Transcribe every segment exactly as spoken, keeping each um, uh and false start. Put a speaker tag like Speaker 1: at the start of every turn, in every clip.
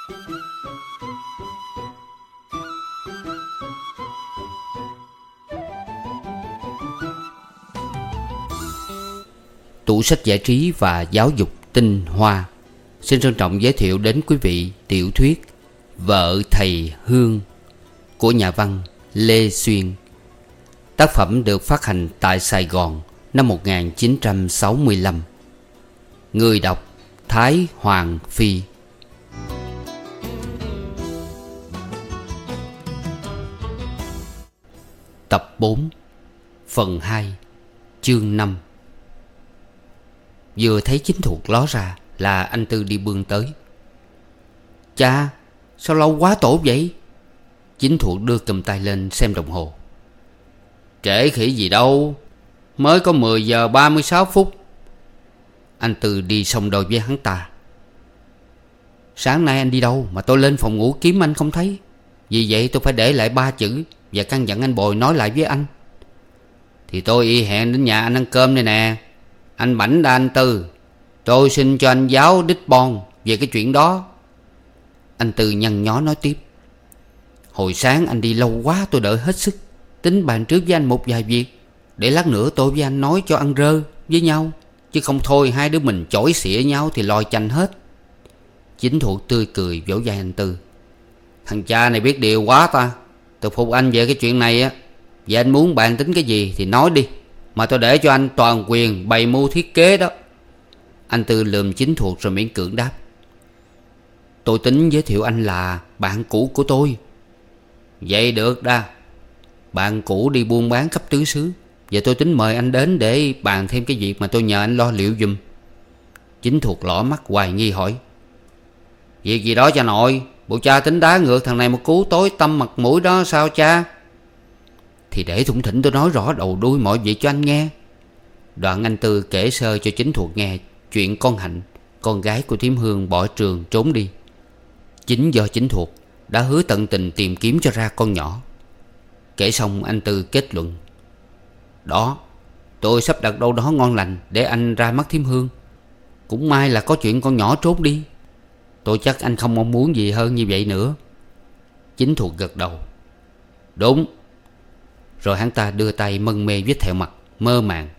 Speaker 1: Tủ sách giải trí và giáo dục tinh hoa xin trân trọng giới thiệu đến quý vị tiểu thuyết Vợ Thầy Hương của nhà văn Lê Xuyên. Tác phẩm được phát hành tại Sài Gòn năm một nghìn chín trăm sáu mươi lăm. Người đọc Thái Hoàng Phi. Tập bốn, phần hai, chương năm. Vừa thấy Chính Thuộc ló ra là anh Tư đi bươn tới. Cha, sao lâu quá tổ vậy? Chính Thuộc đưa cầm tay lên xem đồng hồ. Trễ khỉ gì đâu, mới có mười giờ ba mươi sáu phút. Anh Tư đi song đôi với hắn ta. Sáng nay anh đi đâu mà tôi lên phòng ngủ kiếm anh không thấy. Vì vậy tôi phải để lại ba chữ và căn dặn anh Bồi nói lại với anh. Thì tôi y hẹn đến nhà anh ăn cơm đây nè. Anh Bảnh đa anh Tư, tôi xin cho anh giáo đích bon về cái chuyện đó. Anh Tư nhăn nhó nói tiếp. Hồi sáng anh đi lâu quá tôi đợi hết sức, tính bàn trước với anh một vài việc, để lát nữa tôi với anh nói cho ăn rơ với nhau. Chứ không thôi hai đứa mình chổi xỉa nhau thì lòi chành hết. Chính Thuộc tươi cười vỗ vai anh Tư. Thằng cha này biết điều quá ta. Tôi phục anh về cái chuyện này á. Và anh muốn bàn tính cái gì thì nói đi, mà tôi để cho anh toàn quyền bày mưu thiết kế đó. Anh Tư lườm Chính Thuộc rồi miễn cưỡng đáp. Tôi tính giới thiệu anh là bạn cũ của tôi. Vậy được đa. Bạn cũ đi buôn bán khắp tứ xứ, và tôi tính mời anh đến để bàn thêm cái việc mà tôi nhờ anh lo liệu giùm. Chính Thuộc lỏ mắt hoài nghi hỏi. Việc gì đó cha nội? Bộ cha tính đá ngược thằng này một cú tối tăm mặt mũi đó sao cha? Thì để thủng thỉnh tôi nói rõ đầu đuôi mọi việc cho anh nghe. Đoạn anh Tư kể sơ cho Chính Thuộc nghe chuyện con Hạnh, con gái của thím Hương bỏ trường trốn đi. Chính do Chính Thuộc đã hứa tận tình tìm kiếm cho ra con nhỏ. Kể xong anh Tư kết luận. Đó, tôi sắp đặt đâu đó ngon lành để anh ra mắt thím Hương. Cũng may là có chuyện con nhỏ trốn đi. Tôi chắc anh không mong muốn gì hơn như vậy nữa. Chính Thuộc gật đầu. Đúng. Rồi hắn ta đưa tay mân mê vết thẹo mặt mơ màng.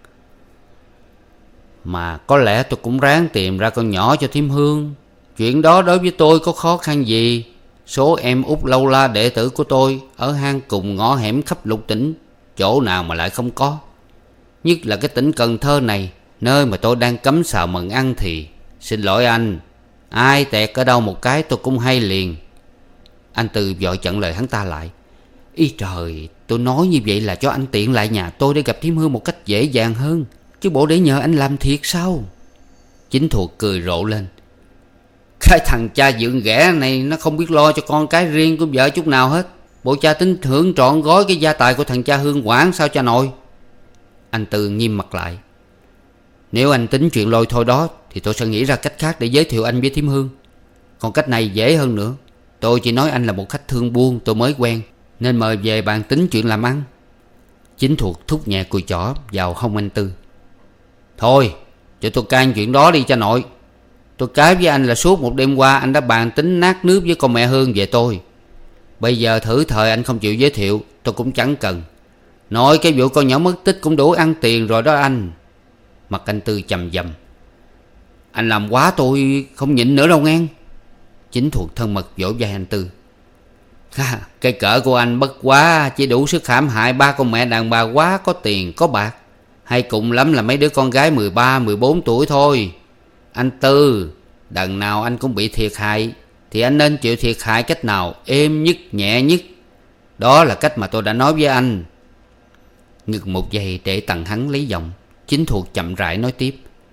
Speaker 1: Mà có lẽ tôi cũng ráng tìm ra con nhỏ cho thím Hương. Chuyện đó đối với tôi có khó khăn gì. Số em út lâu la đệ tử của tôi ở hang cùng ngõ hẻm khắp lục tỉnh, chỗ nào mà lại không có. Nhất là cái tỉnh Cần Thơ này, nơi mà tôi đang cấm xào mần ăn thì xin lỗi anh, ai tẹt ở đâu một cái tôi cũng hay liền. Anh Tư vội chặn lời hắn ta lại. Ý trời, tôi nói như vậy là cho anh tiện lại nhà tôi để gặp thím Hương một cách dễ dàng hơn, chứ bộ để nhờ anh làm thiệt sao? Chính Thuộc cười rộ lên. Cái thằng cha dượng ghẻ này nó không biết lo cho con cái riêng của vợ chút nào hết. Bộ cha tính hưởng trọn gói cái gia tài của thằng cha Hương Quảng sao cha nội? Anh Tư nghiêm mặt lại. Nếu anh tính chuyện lôi thôi đó thì tôi sẽ nghĩ ra cách khác để giới thiệu anh với thím Hương. Còn cách này dễ hơn nữa. Tôi chỉ nói anh là một khách thương buôn tôi mới quen, nên mời về bàn tính chuyện làm ăn. Chính Thuộc thúc nhẹ cùi chỏ vào hông anh Tư. Thôi, cho tôi can chuyện đó đi cha nội. Tôi cáo với anh là suốt một đêm qua anh đã bàn tính nát nước với con mẹ Hương về tôi. Bây giờ thử thời anh không chịu giới thiệu, tôi cũng chẳng cần. Nói cái vụ con nhỏ mất tích cũng đủ ăn tiền rồi đó anh. Mặt anh Tư chầm chầm. Anh làm quá tôi không nhịn nữa đâu ngang. Chính Thuộc thân mật vỗ vai anh Tư. Ha, cái cỡ của anh bất quá chỉ đủ sức hãm hại ba con mẹ đàn bà quá có tiền có bạc, hay cùng lắm là mấy đứa con gái mười ba mười bốn tuổi thôi. Anh Tư, đằng nào anh cũng bị thiệt hại, thì anh nên chịu thiệt hại cách nào êm nhất nhẹ nhất. Đó là cách mà tôi đã nói với anh. Ngừng một giây để tặng hắn lấy giọng, Chính Thuộc chậm rãi nói tiếp.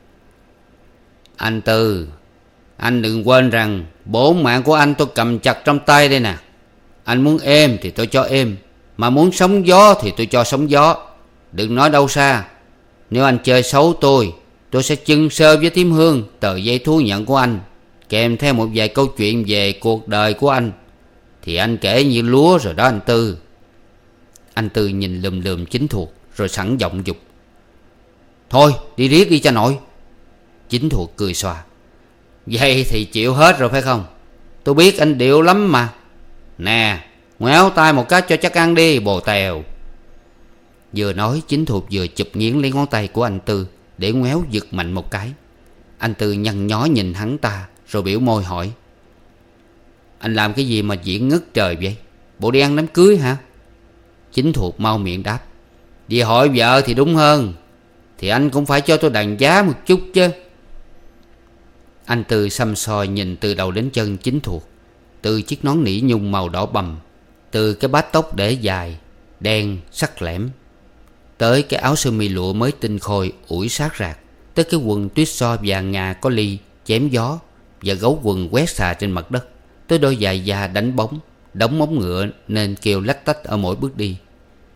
Speaker 1: Anh Tư, anh đừng quên rằng bổn mạng của anh tôi cầm chặt trong tay đây nè. Anh muốn êm thì tôi cho êm, mà muốn sóng gió thì tôi cho sóng gió. Đừng nói đâu xa. Nếu anh chơi xấu tôi, tôi sẽ chưng sơ với thím Hương tờ giấy thú nhận của anh, kèm theo một vài câu chuyện về cuộc đời của anh. Thì anh kể như lúa rồi đó anh Tư. Anh Tư nhìn lùm lùm Chính Thuộc rồi sẵn giọng dục. Thôi đi riết đi cha nội. Chính Thuộc cười xòa. Vậy thì chịu hết rồi phải không? Tôi biết anh điệu lắm mà. Nè, ngoéo tay một cái cho chắc ăn đi bồ tèo. Vừa nói Chính Thuộc vừa chụp nghiến lấy ngón tay của anh Tư để ngoéo giật mạnh một cái. Anh Tư nhăn nhó nhìn hắn ta rồi biểu môi hỏi: Anh làm cái gì mà diễn ngất trời vậy? Bộ đi ăn đám cưới hả? Chính Thuộc mau miệng đáp: Đi hỏi vợ thì đúng hơn. Thì anh cũng phải cho tôi đàn giá một chút chứ. Anh Tư xăm soi nhìn từ đầu đến chân Chính Thuộc, từ chiếc nón nỉ nhung màu đỏ bầm, từ cái bát tóc để dài đen sắc lẻm, tới cái áo sơ mi lụa mới tinh khôi ủi sát rạc, tới cái quần tuyết so vàng ngà có ly chém gió và gấu quần quét xà trên mặt đất, tới đôi giày da đánh bóng đóng móng ngựa nên kêu lách tách ở mỗi bước đi.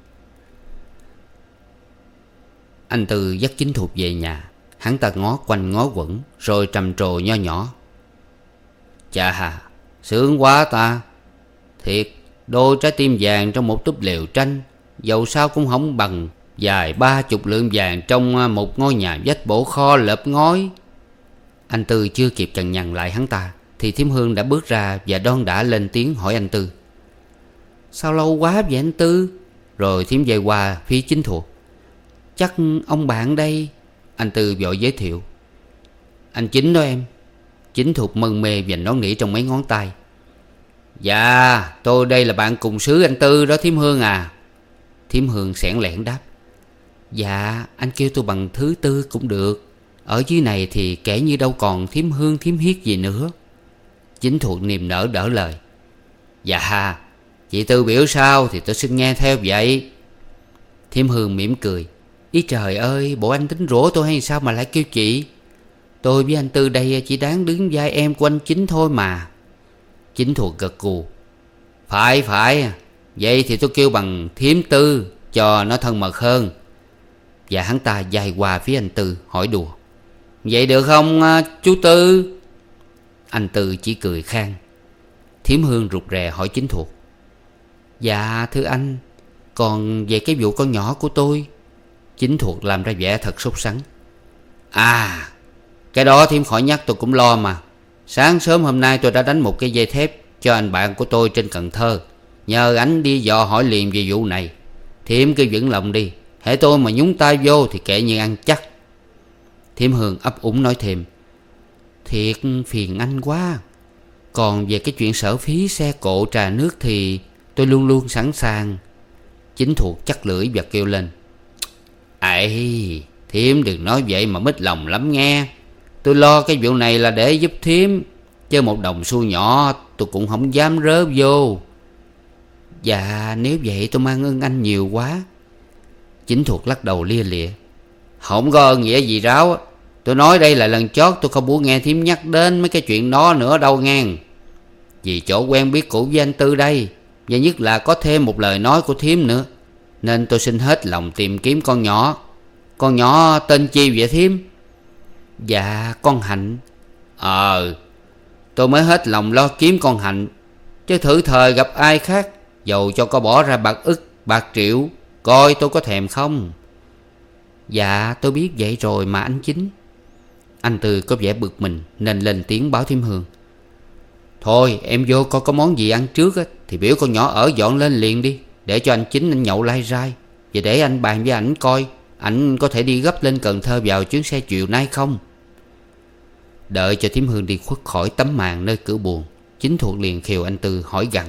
Speaker 1: Anh Tư dắt Chính Thuộc về nhà. Hắn ta ngó quanh ngó quẩn rồi trầm trồ nho nhỏ: Chà hà, sướng quá ta. Thiệt, đôi trái tim vàng trong một túp lều tranh, dầu sao cũng không bằng dài ba chục lượng vàng trong một ngôi nhà vách bổ kho lợp ngói. Anh Tư chưa kịp cằn nhằn lại hắn ta thì Thiêm Hương đã bước ra và đon đả lên tiếng hỏi anh Tư: Sao lâu quá vậy anh Tư? Rồi Thiêm về qua phía Chính Thuộc: Chắc ông bạn đây. Anh Tư vội giới thiệu: Anh Chính đó em. Chính Thuộc mân mê và nón nỉ trong mấy ngón tay: Dạ, tôi đây là bạn cùng xứ anh Tư đó Thiêm Hương à. Thiêm Hương xẻn lẻn đáp: Dạ, anh kêu tôi bằng thứ Tư cũng được. Ở dưới này thì kể như đâu còn Thiêm Hương Thiêm Hiết gì nữa. Chính Thuộc niềm nở đỡ lời: Dạ, chị Tư biểu sao thì tôi xin nghe theo vậy. Thiêm Hương mỉm cười: Ý trời ơi, bộ anh tính rủa tôi hay sao mà lại kêu chị? Tôi với anh Tư đây chỉ đáng đứng vai em của anh Chính thôi mà. Chính Thuộc gật gù: Phải phải, vậy thì tôi kêu bằng Thiếm Tư cho nó thân mật hơn. Và hắn ta dài qua phía anh Tư hỏi đùa: Vậy được không chú Tư? Anh Tư chỉ cười khan. Thiếm Hương rụt rè hỏi Chính Thuộc: Dạ thưa anh, còn về cái vụ con nhỏ của tôi? Chính Thuộc làm ra vẻ thật sốt sắng: À, cái đó Thiếm khỏi nhắc, tôi cũng lo mà. Sáng sớm hôm nay tôi đã đánh một cái dây thép cho anh bạn của tôi trên Cần Thơ, nhờ anh đi dò hỏi liền về vụ này. Thiếm cứ vững lòng đi, hễ tôi mà nhúng tay vô thì kệ như ăn chắc. Thiếm Hương ấp úng nói thêm: Thiệt phiền anh quá. Còn về cái chuyện sở phí xe cộ trà nước thì tôi luôn luôn sẵn sàng. Chính Thuộc chắc lưỡi và kêu lên: Ây, Thiếm đừng nói vậy mà mít lòng lắm nghe. Tôi lo cái vụ này là để giúp Thiếm, chứ một đồng xu nhỏ tôi cũng không dám rớ vô. Dạ nếu vậy tôi mang ơn anh nhiều quá. Chính Thuộc lắc đầu lia lịa: Không có ơn nghĩa gì ráo. Tôi nói đây là lần chót, tôi không muốn nghe Thiếm nhắc đến mấy cái chuyện đó nữa đâu ngang. Vì chỗ quen biết cũ với anh Tư đây, và nhất là có thêm một lời nói của Thiếm nữa, nên tôi xin hết lòng tìm kiếm con nhỏ. Con nhỏ tên chi vậy Thiếm? Dạ con Hạnh. Ờ, tôi mới hết lòng lo kiếm con Hạnh, chứ thử thời gặp ai khác, dầu cho có bỏ ra bạc ức bạc triệu, coi tôi có thèm không? Dạ tôi biết vậy rồi mà anh Chính. Anh Tư có vẻ bực mình nên lên tiếng báo Thiêm Hương: Thôi em vô coi có món gì ăn trước á, thì biểu con nhỏ ở dọn lên liền đi, để cho anh Chính anh nhậu lai rai, và để anh bàn với ảnh coi ảnh có thể đi gấp lên Cần Thơ vào chuyến xe chiều nay không. Đợi cho Thiếm Hương đi khuất khỏi tấm màn nơi cửa buồng, Chính Thuộc liền khiều anh Tư hỏi gằn: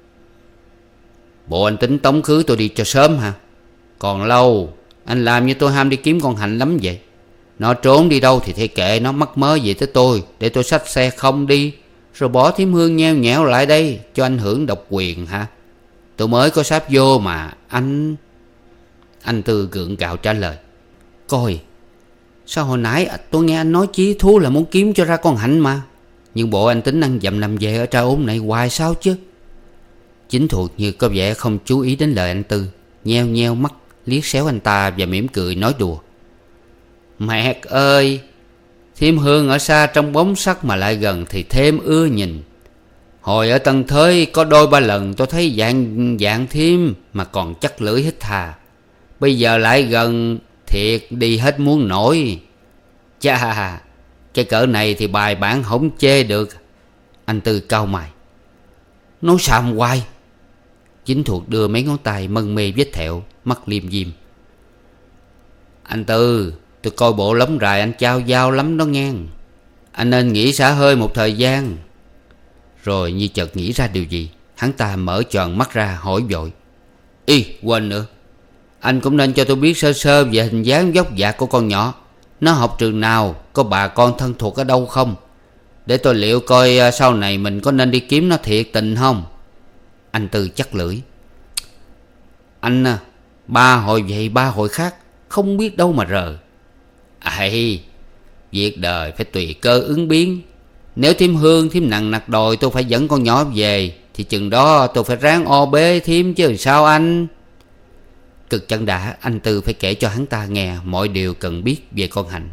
Speaker 1: Bộ anh tính tống khứ tôi đi cho sớm hả? Còn lâu, anh làm như tôi ham đi kiếm con Hạnh lắm vậy. Nó trốn đi đâu thì thay kệ nó, mắc mớ gì tới tôi để tôi xách xe không đi, rồi bỏ Thiếm Hương nheo nhẽo lại đây cho anh hưởng độc quyền hả? Tôi mới có sáp vô mà anh. Anh Tư gượng gạo trả lời: Coi, sao hồi nãy tôi nghe anh nói chí thú là muốn kiếm cho ra con Hạnh mà. Nhưng bộ anh tính ăn dặm nằm về ở tra ốm này hoài sao chứ? Chính Thuộc như có vẻ không chú ý đến lời anh Tư, nheo nheo mắt liếc xéo anh ta và mỉm cười nói đùa: Mẹt ơi, Thiêm Hương ở xa trong bóng sắc mà lại gần thì thêm ưa nhìn. Hồi ở Tân Thới có đôi ba lần tôi thấy dạng dạng Thiêm mà còn chắc lưỡi hít hà. Bây giờ lại gần thiệt đi hết muốn nổi. Chà, cái cỡ này thì bài bản không chê được. Anh Tư cau mày. Nói xàm hoài. Chính thuộc đưa mấy ngón tay mân mê vết thẹo, mắt liêm diêm. Anh Tư, tôi coi bộ lóng rài anh chao dao lắm đó ngang. Anh nên nghỉ xả hơi một thời gian. Rồi như chợt nghĩ ra điều gì, hắn ta mở tròn mắt ra hỏi vội. Ý, quên nữa. Anh cũng nên cho tôi biết sơ sơ về hình dáng dốc dạc của con nhỏ. Nó học trường nào, có bà con thân thuộc ở đâu không, để tôi liệu coi sau này mình có nên đi kiếm nó thiệt tình không. Anh Tư chắc lưỡi. Anh à, ba hồi vậy ba hồi khác, không biết đâu mà rờ. Ây, việc đời phải tùy cơ ứng biến. Nếu thím Hương thím nặng nặc đòi tôi phải dẫn con nhỏ về, thì chừng đó tôi phải ráng o bế thím chứ sao anh. Cực chẳng đã, anh Tư phải kể cho hắn ta nghe mọi điều cần biết về con Hạnh.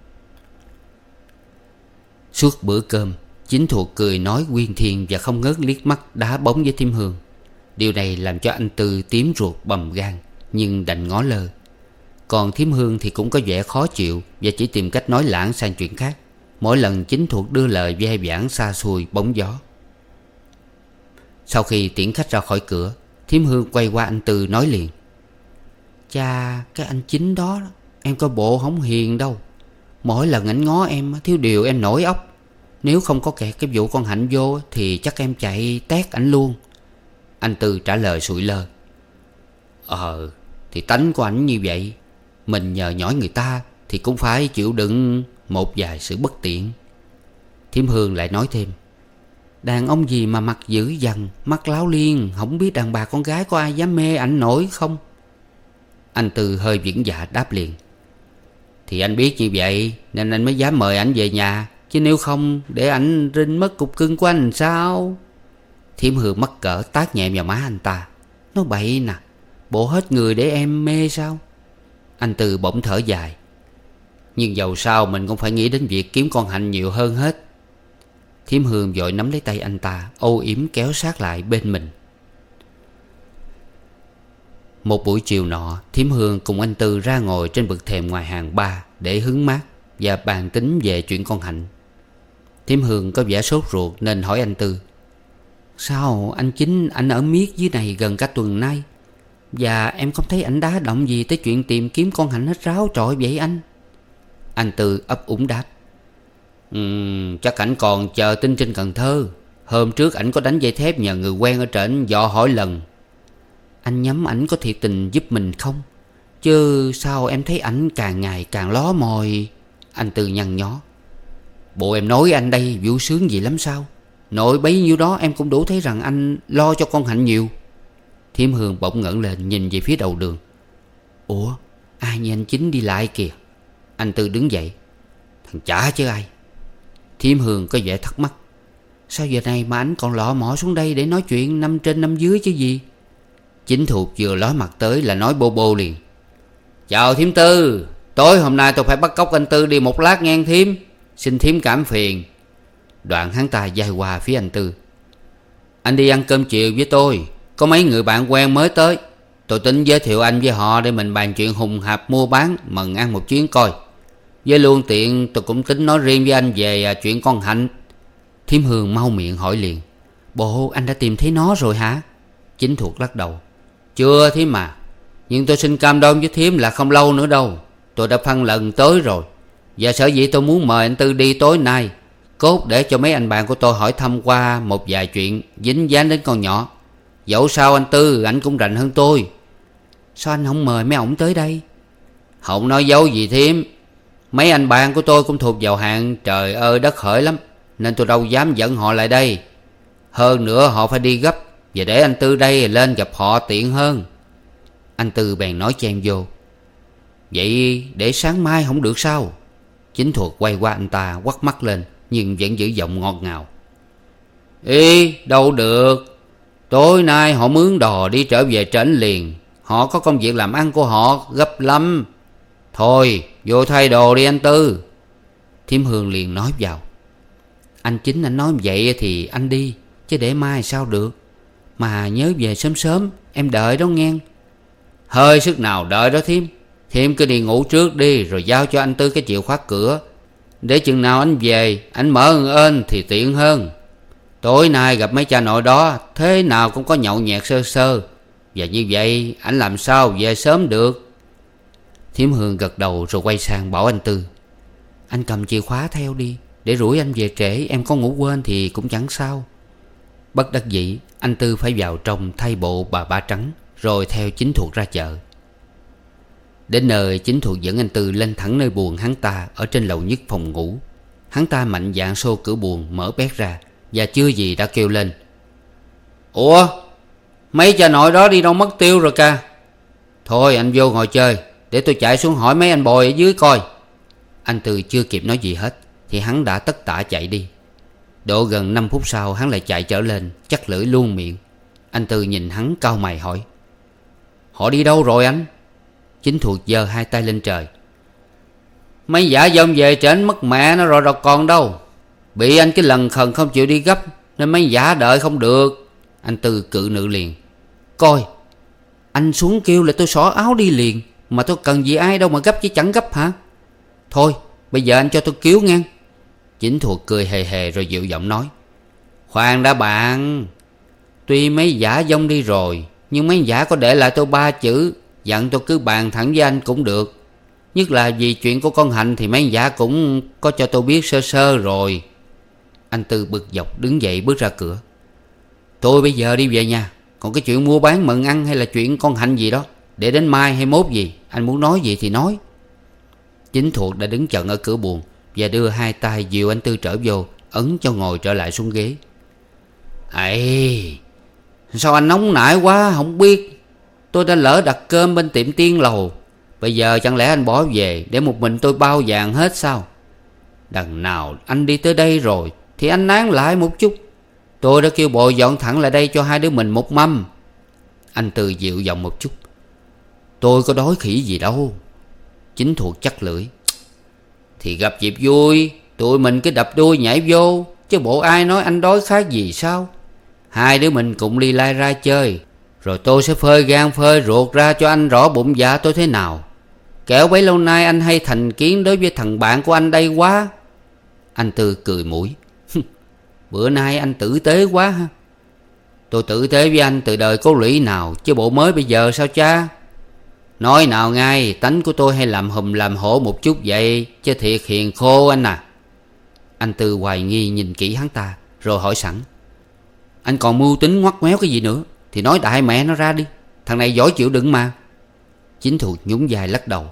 Speaker 1: Suốt bữa cơm, Chính thuộc cười nói uyên thiên và không ngớt liếc mắt đá bóng với thím Hương. Điều này làm cho anh Tư tím ruột bầm gan, nhưng đành ngó lơ. Còn thím Hương thì cũng có vẻ khó chịu và chỉ tìm cách nói lãng sang chuyện khác mỗi lần Chính thuộc đưa lời ve vãn xa xôi bóng gió. Sau khi tiễn khách ra khỏi cửa, thím Hương quay qua anh Tư nói liền. Cha, cái anh Chính đó em coi bộ không hiền đâu. Mỗi lần ảnh ngó em thiếu điều em nổi óc. Nếu không có kẹt cái vụ con Hạnh vô thì chắc em chạy tét ảnh luôn. Anh Tư trả lời sụi lơ. Ờ thì tánh của ảnh như vậy. Mình nhờ nhỏi người ta thì cũng phải chịu đựng một vài sự bất tiện. Thím Hương lại nói thêm. Đàn ông gì mà mặt dữ dằn, mắt láo liên, không biết đàn bà con gái có ai dám mê ảnh nổi không? Anh Tư hơi vững dạ đáp liền. Thì anh biết như vậy nên anh mới dám mời ảnh về nhà, chứ nếu không để ảnh rinh mất cục cưng của anh sao? Thím Hương mắc cỡ tát nhẹ vào má anh ta. Nói bậy nè, bộ hết người để em mê sao? Anh Tư bỗng thở dài. Nhưng dầu sao mình cũng phải nghĩ đến việc kiếm con Hạnh nhiều hơn hết. Thím Hương vội nắm lấy tay anh ta, âu yếm kéo sát lại bên mình. Một buổi chiều nọ, thím Hương cùng anh Tư ra ngồi trên bậc thềm ngoài hàng ba để hứng mát và bàn tính về chuyện con Hạnh. Thím Hương có vẻ sốt ruột nên hỏi anh Tư. Sao anh Chính anh ở miết dưới này gần cả tuần nay, và em không thấy ảnh đá động gì tới chuyện tìm kiếm con Hạnh hết ráo trọi vậy anh? Anh Tư ấp úng đáp. Uhm, chắc ảnh còn chờ tin trên Cần Thơ. Hôm trước ảnh có đánh dây thép nhờ người quen ở trển dò hỏi lần. Anh nhắm ảnh có thiệt tình giúp mình không? Chứ sao em thấy ảnh càng ngày càng ló mồi? Anh Tư nhăn nhó. Bộ em nói anh đây vui sướng gì lắm sao? Nội bấy nhiêu đó em cũng đủ thấy rằng anh lo cho con Hạnh nhiều. Thím Hương bỗng ngẩng lên nhìn về phía đầu đường. Ủa, ai như anh Chính đi lại kìa? Anh Tư đứng dậy. Thằng chả chứ ai. Thím Hương có vẻ thắc mắc. Sao giờ này mà anh còn lọ mọ xuống đây để nói chuyện năm trên năm dưới chứ gì? Chính thuộc vừa ló mặt tới là nói bô bô liền. Chào thím Tư, tối hôm nay tôi phải bắt cóc anh Tư đi một lát ngang thím. Xin thím cảm phiền. Đoạn hắn ta dài qua phía anh Tư. Anh đi ăn cơm chiều với tôi, có mấy người bạn quen mới tới. Tôi tính giới thiệu anh với họ để mình bàn chuyện hùng hạp mua bán, mừng ăn một chuyến coi. Với luôn tiện tôi cũng tính nói riêng với anh về chuyện con Hạnh. Thím Hương mau miệng hỏi liền. Bộ anh đã tìm thấy nó rồi hả? Chính thuộc lắc đầu. Chưa thím mà. Nhưng tôi xin cam đoan với thím là không lâu nữa đâu. Tôi đã phân lần tới rồi. Và sở dĩ tôi muốn mời anh Tư đi tối nay, cốt để cho mấy anh bạn của tôi hỏi thăm qua một vài chuyện dính dáng đến con nhỏ. Dẫu sao anh Tư ảnh cũng rành hơn tôi. Sao anh không mời mấy ổng tới đây? Không nói dấu gì thím. Mấy anh bạn của tôi cũng thuộc vào hạng trời ơi đất hỡi lắm, nên tôi đâu dám dẫn họ lại đây. Hơn nữa họ phải đi gấp, và để anh Tư đây lên gặp họ tiện hơn. Anh Tư bèn nói chen vô. Vậy để sáng mai không được sao? Chính thuộc quay qua anh ta quắt mắt lên, nhưng vẫn giữ giọng ngọt ngào. Ý đâu được. Tối nay họ mướn đò đi trở về trển liền. Họ có công việc làm ăn của họ gấp lắm. Thôi vô thay đồ đi anh Tư. Thím Hương liền nói vào. Anh Chính anh nói vậy thì anh đi, chứ để mai sao được. Mà nhớ về sớm sớm, em đợi đó nghe. Hơi sức nào đợi đó thím. Thím cứ đi ngủ trước đi, rồi giao cho anh Tư cái chìa khóa cửa. Để chừng nào anh về, anh mở ơn ên thì tiện hơn. Tối nay gặp mấy cha nội đó, thế nào cũng có nhậu nhẹt sơ sơ, và như vậy anh làm sao về sớm được. Thiểm Hương gật đầu rồi quay sang bảo anh Tư: Anh cầm chìa khóa theo đi, để rủi anh về trễ em có ngủ quên thì cũng chẳng sao. Bất đắc dĩ, anh Tư phải vào trong thay bộ bà ba trắng, rồi theo Chính Thuộc ra chợ. Đến nơi, Chính Thuộc dẫn anh Tư lên thẳng nơi buồng hắn ta ở trên lầu nhất phòng ngủ. Hắn ta mạnh dạn xô cửa buồng mở bét ra, và chưa gì đã kêu lên: Ủa, mấy cha nội đó đi đâu mất tiêu rồi ca? Thôi anh vô ngồi chơi, để tôi chạy xuống hỏi mấy anh bồi ở dưới coi. Anh Tư chưa kịp nói gì hết thì hắn đã tất tả chạy đi. Độ gần năm phút sau hắn lại chạy trở lên, chắc lưỡi luôn miệng. Anh Tư nhìn hắn cau mày hỏi: Họ đi đâu rồi anh? Chính Thuộc giơ hai tay lên trời: Mấy giả dông về trển mất mẹ nó rồi đâu còn đâu. Bị anh cái lần khần không chịu đi gấp, nên mấy giả đợi không được. Anh Tư cự nữ liền: Coi, anh xuống kêu là tôi xỏ áo đi liền, mà tôi cần gì ai đâu mà gấp chứ chẳng gấp hả? Thôi bây giờ anh cho tôi cứu ngang. Chính Thuộc cười hề hề rồi dịu giọng nói: Khoan đã bạn, tuy mấy giả dông đi rồi, nhưng mấy giả có để lại tôi ba chữ, dặn tôi cứ bàn thẳng với anh cũng được. Nhất là vì chuyện của con Hạnh thì mấy giả cũng có cho tôi biết sơ sơ rồi. Anh Tư bực dọc đứng dậy bước ra cửa: Tôi bây giờ đi về nhà, còn cái chuyện mua bán mận ăn hay là chuyện con Hạnh gì đó, để đến mai hay mốt gì, anh muốn nói gì thì nói. Chính Thuộc đã đứng chận ở cửa buồng và đưa hai tay dìu anh Tư trở vô, ấn cho ngồi trở lại xuống ghế. Ây, sao anh nóng nảy quá không biết? Tôi đã lỡ đặt cơm bên tiệm Tiên Lầu, bây giờ chẳng lẽ anh bỏ về để một mình tôi bao vàng hết sao? Đằng nào anh đi tới đây rồi thì anh nán lại một chút. Tôi đã kêu bồi dọn thẳng lại đây cho hai đứa mình một mâm. Anh Tư dịu giọng một chút: Tôi có đói khỉ gì đâu. Chính Thuộc chắc lưỡi: Thì gặp dịp vui, tụi mình cứ đập đuôi nhảy vô, chứ bộ ai nói anh đói khác gì sao? Hai đứa mình cùng ly lai ra chơi, rồi tôi sẽ phơi gan phơi ruột ra cho anh rõ bụng dạ tôi thế nào. Kẻo bấy lâu nay anh hay thành kiến đối với thằng bạn của anh đây quá. Anh Tư cười mũi: Bữa nay anh tử tế quá ha. Tôi tử tế với anh từ đời Cố Lũy nào, chứ bộ mới bây giờ sao cha? Nói nào ngay, tánh của tôi hay làm hùm làm hổ một chút vậy, chứ thiệt hiền khô anh à. Anh Tư hoài nghi nhìn kỹ hắn ta, rồi hỏi sẵn: Anh còn mưu tính ngoắt ngoéo cái gì nữa thì nói đại mẹ nó ra đi, thằng này giỏi chịu đựng mà. Chính Thuộc nhún vai lắc đầu: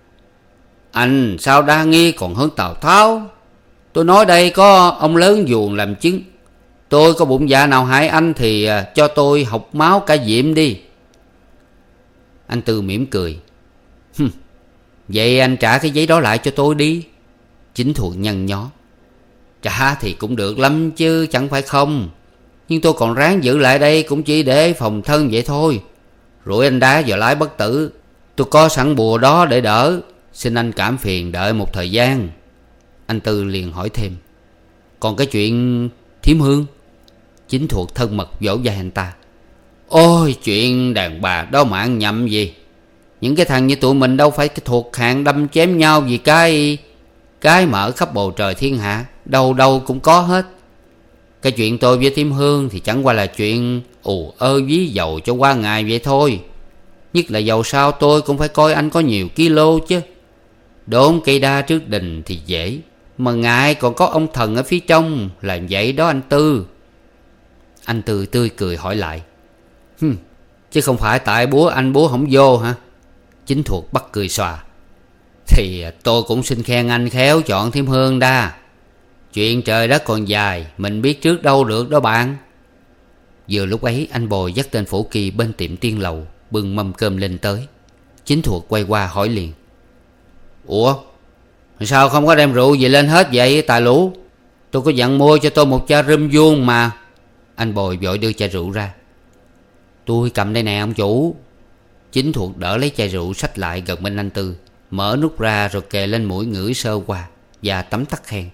Speaker 1: Anh sao đa nghi còn hơn Tào Tháo. Tôi nói đây có ông lớn vuông làm chứng. Tôi có bụng dạ nào hại anh thì cho tôi học máu cả diệm đi. Anh Tư mỉm cười: Hừm, vậy anh trả cái giấy đó lại cho tôi đi. Chính Thuộc nhăn nhó: Trả thì cũng được lắm chứ chẳng phải không, nhưng tôi còn ráng giữ lại đây cũng chỉ để phòng thân vậy thôi. Rủi anh đá giờ lái bất tử, tôi có sẵn bùa đó để đỡ. Xin anh cảm phiền đợi một thời gian. Anh Tư liền hỏi thêm: Còn cái chuyện Thiểm Hương? Chính Thuộc thân mật vỗ vai anh ta: Ôi chuyện đàn bà đó mà ăn nhầm gì. Những cái thằng như tụi mình đâu phải thuộc hạng đâm chém nhau vì cái Cái mà ở khắp bầu trời thiên hạ đâu đâu cũng có hết. Cái chuyện tôi với Thiểm Hương thì chẳng qua là chuyện ù ơ ví dầu cho qua ngày vậy thôi. Nhất là dầu sao tôi cũng phải coi anh có nhiều kilo chứ. Đốn cây đa trước đình thì dễ, mà ngại còn có ông thần ở phía trong, làm vậy đó anh Tư. Anh Tư tươi cười hỏi lại: Hừm, chứ không phải tại búa anh búa không vô hả? Chính Thuộc bắt cười xòa: Thì tôi cũng xin khen anh khéo chọn Thiểm Hương đa. Chuyện trời đất còn dài, mình biết trước đâu được đó bạn. Vừa lúc ấy anh Bồi dắt tên Phổ Kỳ bên tiệm Tiên Lầu bưng mâm cơm lên tới. Chính Thuộc quay qua hỏi liền: Ủa, sao không có đem rượu gì lên hết vậy tài lũ? Tôi có dặn mua cho tôi một chai rum vuông mà. Anh Bồi vội đưa chai rượu ra: Tôi cầm đây nè ông chủ. Chính Thuộc đỡ lấy chai rượu xách lại gần bên anh Tư, mở nút ra rồi kề lên mũi ngửi sơ qua và tấm tắc khen: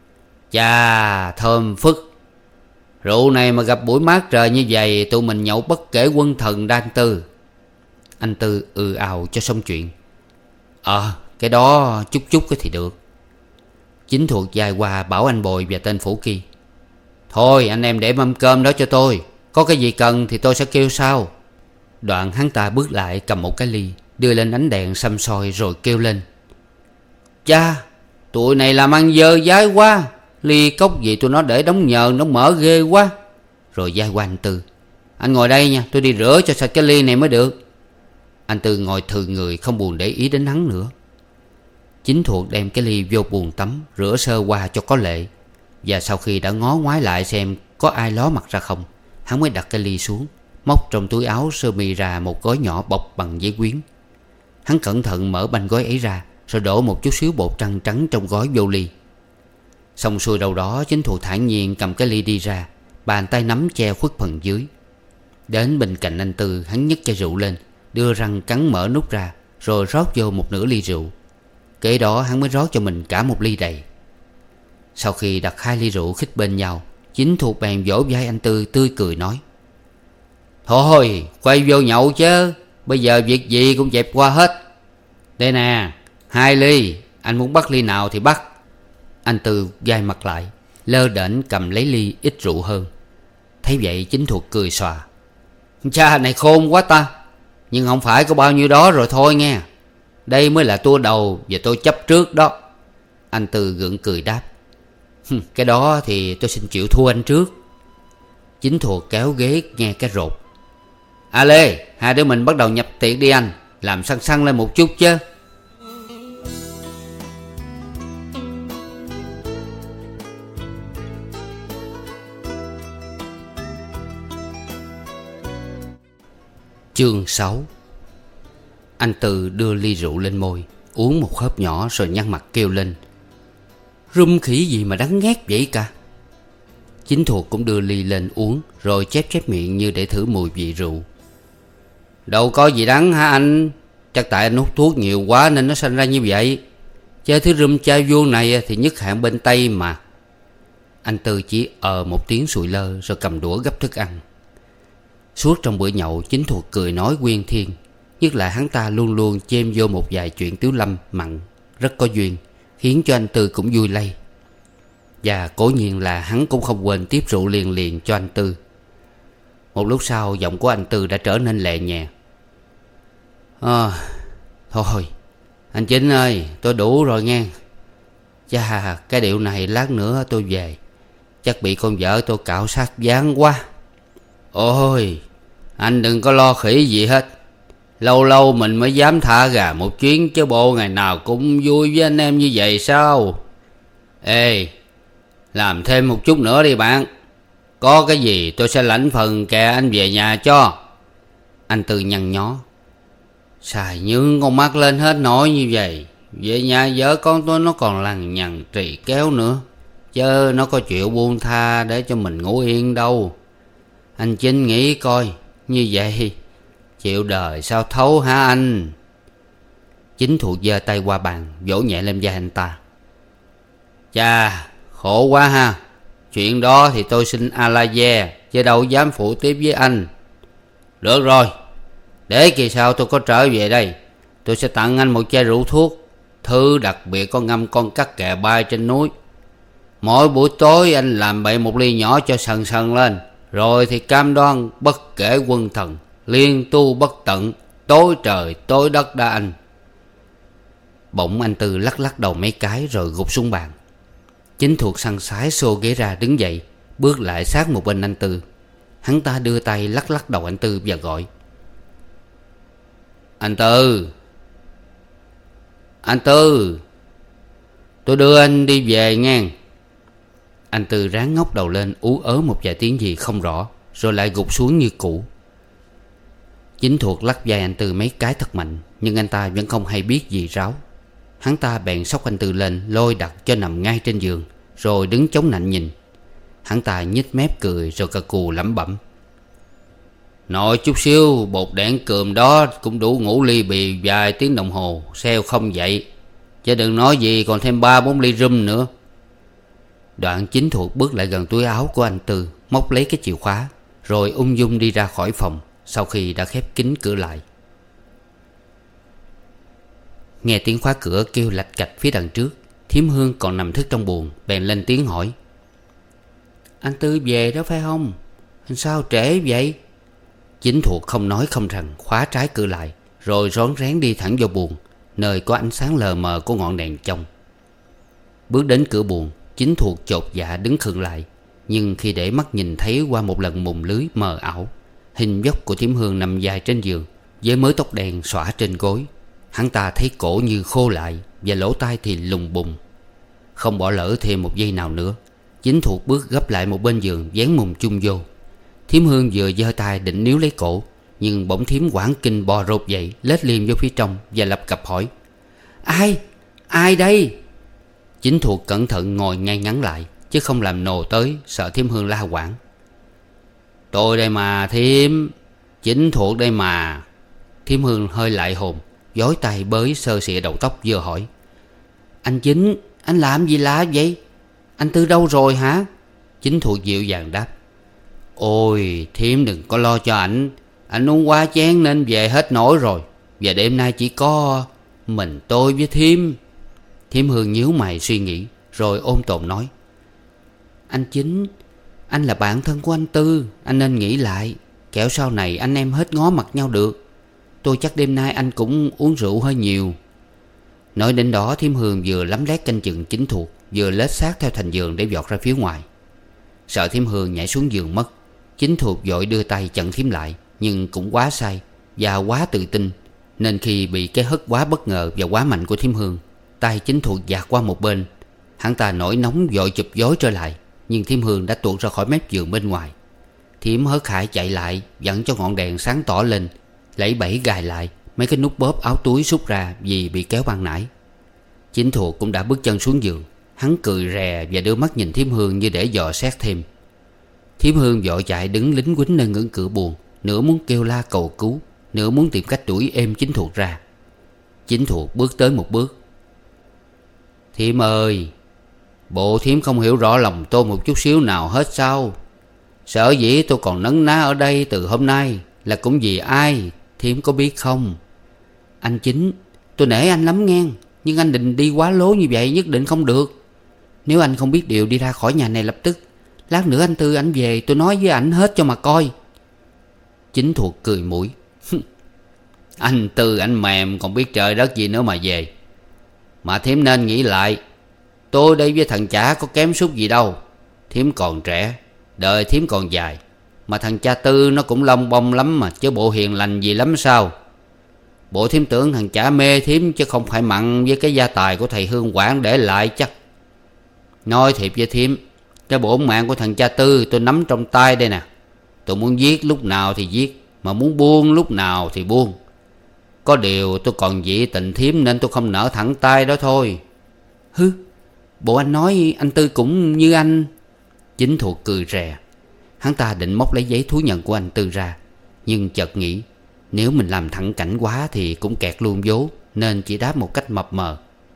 Speaker 1: Chà, thơm phức. Rượu này mà gặp buổi mát trời như vậy, tụi mình nhậu bất kể quân thần đan Tư. Anh Tư ừ ào cho xong chuyện: Ờ, à, cái đó chút chút cái thì được. Chính Thuộc dài qua bảo anh Bồi và tên Phổ Kỳ: Thôi anh em để mâm cơm đó cho tôi. Có cái gì cần thì tôi sẽ kêu sau. Đoạn hắn ta bước lại cầm một cái ly, đưa lên ánh đèn săm soi rồi kêu lên: Cha, tụi này làm ăn dơ dái quá. Ly cốc gì tụi nó để đóng nhờn nó mở ghê quá. Rồi dai qua anh Tư: Anh ngồi đây nha, tôi đi rửa cho sạch cái ly này mới được. Anh Tư ngồi thừ người không buồn để ý đến hắn nữa. Chính thuộc đem cái ly vô bồn tắm rửa sơ qua cho có lệ. Và sau khi đã ngó ngoái lại xem có ai ló mặt ra không, hắn mới đặt cái ly xuống, móc trong túi áo sơ mi ra một gói nhỏ bọc bằng giấy quyến. Hắn cẩn thận mở banh gói ấy ra, rồi đổ một chút xíu bột trăng trắng trong gói vô ly. Xong xuôi đâu đó, Chính thuộc thản nhiên cầm cái ly đi ra, bàn tay nắm che khuất phần dưới. Đến bên cạnh anh Tư, hắn nhấc chai rượu lên, đưa răng cắn mở nút ra, rồi rót vô một nửa ly rượu. Kế đó hắn mới rót cho mình cả một ly đầy. Sau khi đặt hai ly rượu khít bên nhau, Chính thuộc bèn vỗ vai anh Tư tươi cười nói: Thôi quay vô nhậu chứ, bây giờ việc gì cũng dẹp qua hết. Đây nè, hai ly, anh muốn bắt ly nào thì bắt. Anh Tư gai mặt lại, lơ đễnh cầm lấy ly ít rượu hơn. Thấy vậy Chính thuộc cười xòa: Cha này khôn quá ta. Nhưng không phải có bao nhiêu đó rồi thôi nghe. Đây mới là tour đầu và tôi chấp trước đó. Anh Tư gượng cười đáp: Cái đó thì tôi xin chịu thua anh trước. Chính thuộc kéo ghế nghe cái rột: A Lê, hai đứa mình bắt đầu nhập tiệc đi anh. Làm săn săn lên một chút chứ. Chương sáu. Anh Tư đưa ly rượu lên môi, uống một hớp nhỏ rồi nhăn mặt kêu lên: Rum khỉ gì mà đắng ghét vậy cả. Chính thuộc cũng đưa ly lên uống, rồi chép chép miệng như để thử mùi vị rượu. Đâu có gì đắng hả anh? Chắc tại anh hút thuốc nhiều quá nên nó sanh ra như vậy. Chơi thứ rum chai vuông này thì nhất hạng bên Tây mà. Anh Tư chỉ ờ một tiếng sụi lơ rồi cầm đũa gấp thức ăn. Suốt trong bữa nhậu, Chính thuộc cười nói quyên thiên. Nhất là hắn ta luôn luôn chêm vô một vài chuyện tiếu lâm mặn rất có duyên, khiến cho anh Tư cũng vui lây. Và cố nhiên là hắn cũng không quên tiếp rượu liền liền cho anh Tư. Một lúc sau, giọng của anh Tư đã trở nên lẹ nhẹ: à, Thôi anh Chính ơi, tôi đủ rồi nghe. Chà, cái điệu này lát nữa tôi về chắc bị con vợ tôi cạo sát ván quá. Ôi, anh đừng có lo khỉ gì hết. Lâu lâu mình mới dám thả gà một chuyến, chứ bộ ngày nào cũng vui với anh em như vậy sao? Ê, làm thêm một chút nữa đi bạn. Có cái gì tôi sẽ lãnh phần kè anh về nhà cho. Anh Tư nhăn nhó: Xài nhướng con mắt lên hết nổi như vậy. Về nhà vợ con tôi nó còn lằng nhằng trì kéo nữa, chứ nó có chịu buông tha để cho mình ngủ yên đâu. Anh Chính nghĩ coi, như vậy chịu đời sao thấu hả anh? Chính thuộc giơ tay qua bàn, vỗ nhẹ lên vai anh ta: Chà, khổ quá ha. Chuyện đó thì tôi xin a la ve, chứ đâu dám phụ tiếp với anh. Được rồi, để kỳ sau tôi có trở về đây, tôi sẽ tặng anh một chai rượu thuốc, thứ đặc biệt có ngâm con cắt kè bay trên núi. Mỗi buổi tối anh làm bậy một ly nhỏ cho sần sần lên, rồi thì cam đoan bất kể quân thần, liên tu bất tận, tối trời tối đất đa anh. Bỗng anh Tư lắc lắc đầu mấy cái rồi gục xuống bàn. Chính thuộc săn sái xô ghế ra đứng dậy, bước lại sát một bên anh Tư. Hắn ta đưa tay lắc lắc đầu anh Tư và gọi: Anh Tư, anh Tư, tôi đưa anh đi về nghe. Anh Tư ráng ngóc đầu lên, ú ớ một vài tiếng gì không rõ, rồi lại gục xuống như cũ. Chính thuộc lắc vai anh Tư mấy cái thật mạnh, nhưng anh ta vẫn không hay biết gì ráo. Hắn ta bèn xốc anh Tư lên, lôi đặt cho nằm ngay trên giường, rồi đứng chống nạnh nhìn. Hắn ta nhếch mép cười rồi cà cù lẩm bẩm: Nội chút xíu bột đẻn cườm đó cũng đủ ngủ ly bì vài tiếng đồng hồ, xeo không dậy. Chứ đừng nói gì còn thêm ba bốn ly rum nữa. Đoạn Chính thuộc bước lại gần túi áo của anh Tư, móc lấy cái chìa khóa, rồi ung dung đi ra khỏi phòng, sau khi đã khép kín cửa lại. Nghe tiếng khóa cửa kêu lạch cạch phía đằng trước, Thím Hương còn nằm thức trong buồng, bèn lên tiếng hỏi: Anh Tư về đó phải không? Anh sao trễ vậy? Chính thuộc không nói không rằng khóa trái cửa lại, rồi rón rén đi thẳng vào buồng, nơi có ánh sáng lờ mờ của ngọn đèn trong. Bước đến cửa buồng, Chính thuộc chột dạ đứng khựng lại. Nhưng khi để mắt nhìn thấy qua một lần mùng lưới mờ ảo hình vóc của Thiểm Hương nằm dài trên giường, với mớ tóc đen xõa trên gối, hắn ta thấy cổ như khô lại và lỗ tai thì lùng bùng. Không bỏ lỡ thêm một giây nào nữa, Chính thuộc bước gấp lại một bên giường, dán mùng chung vô. Thiểm Hương vừa giơ tay định níu lấy cổ, nhưng bỗng Thiểm hoảng kinh bò rột dậy, lết liêm vô phía trong và lập cập hỏi: Ai? Ai đây? Chính thuộc cẩn thận ngồi ngay ngắn lại, chứ không làm nồ tới, sợ Thiểm Hương la quảng. Tôi đây mà Thiểm, Chính thuộc đây mà. Thiểm Hương hơi lại hồn, dối tay bới sơ xịa đầu tóc vừa hỏi: Anh Chính, anh làm gì lạ vậy? Anh Tư đâu rồi hả? Chính thuộc dịu dàng đáp: Ôi Thiểm đừng có lo cho ảnh, anh uống quá chén nên về hết nổi rồi. Và đêm nay chỉ có mình tôi với Thiểm. Thiểm Hương nhíu mày suy nghĩ, rồi ôm tồn nói: Anh Chính, anh là bạn thân của anh Tư, anh nên nghĩ lại, kẻo sau này anh em hết ngó mặt nhau được. Tôi chắc đêm nay anh cũng uống rượu hơi nhiều. Nói đến đó, Thiểm Hương vừa lấm lét canh chừng Chính thuộc, vừa lết sát theo thành giường để vọt ra phía ngoài. Sợ Thiểm Hương nhảy xuống giường mất, Chính thuộc vội đưa tay chặn Thiểm lại. Nhưng cũng quá sai và quá tự tin, nên khi bị cái hất quá bất ngờ và quá mạnh của Thiểm Hương, tay Chính thuộc dạt qua một bên. Hắn ta nổi nóng vội chụp vối trở lại, nhưng Thiểm Hương đã tuột ra khỏi mép giường bên ngoài. Thiểm hớt hải chạy lại, dặn cho ngọn đèn sáng tỏ lên, lẫy bẫy gài lại mấy cái nút bóp áo túi xúc ra vì bị kéo ban nãy. Chính thuộc cũng đã bước chân xuống giường. Hắn cười rè và đưa mắt nhìn Thiểm Hương như để dò xét thêm. Thiểm Hương vội chạy đứng lính quýnh nơi ngưỡng cửa buồng, nửa muốn kêu la cầu cứu, nửa muốn tìm cách đuổi êm Chính thuộc ra. Chính thuộc bước tới một bước: Thiểm ơi, bộ Thiểm không hiểu rõ lòng tôi một chút xíu nào hết sao? Sở dĩ tôi còn nấn ná ở đây từ hôm nay là cũng vì ai, Thiểm có biết không? Anh Chính, tôi nể anh lắm nghe, nhưng anh định đi quá lố như vậy nhất định không được. Nếu anh không biết điều đi ra khỏi nhà này lập tức, lát nữa anh Tư ảnh về tôi nói với ảnh hết cho mà coi. Chính thuộc cười mũi: Anh Tư ảnh mềm còn biết trời đất gì nữa mà về. Mà Thiểm nên nghĩ lại, tôi đây với thằng chả có kém sút gì đâu. Thiểm còn trẻ, đời Thiểm còn dài, mà thằng cha Tư nó cũng lông bông lắm mà, chứ bộ hiền lành gì lắm sao? Bộ Thiểm tưởng thằng chả mê Thiểm chứ không phải mặn với cái gia tài của thầy Hương Quảng để lại chắc. Nói thiệt với Thiểm, cái bổn mạng của thằng cha Tư tôi nắm trong tay đây nè. Tôi muốn giết lúc nào thì giết, mà muốn buông lúc nào thì buông. Có điều tôi còn dị tình Thiểm nên tôi không nỡ thẳng tay đó thôi. Hứ, bộ anh nói anh Tư cũng như anh. Chính thuộc cười rè. Hắn ta định móc lấy giấy thú nhận của anh Tư ra, nhưng chợt nghĩ nếu mình làm thẳng cảnh quá thì cũng kẹt luôn vố, nên chỉ đáp một cách mập mờ: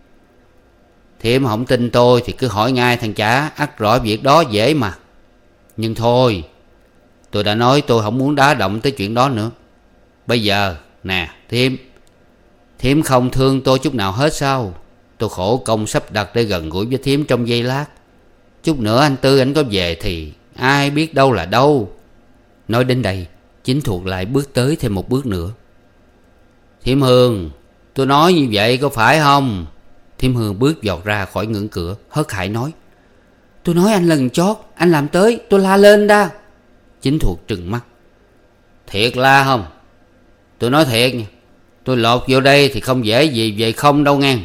Speaker 1: Thiểm không tin tôi thì cứ hỏi ngay thằng chả, ắt rõ việc đó dễ mà. Nhưng thôi, tôi đã nói tôi không muốn đá động tới chuyện đó nữa. Bây giờ nè Thiểm, Thiểm không thương tôi chút nào hết sao? Tôi khổ công sắp đặt để gần gũi với Thiểm trong giây lát. Chút nữa anh Tư anh có về thì ai biết đâu là đâu. Nói đến đây, Chính thuộc lại bước tới thêm một bước nữa. Thiểm Hương, tôi nói như vậy có phải không? Thiểm Hương bước vọt ra khỏi ngưỡng cửa, hớt hải nói: Tôi nói anh lần chót, anh làm tới, tôi la lên đa. Chính thuộc trừng mắt: Thiệt la không? Tôi nói thiệt nha, tôi lọt vô đây thì không dễ gì về không đâu ngang.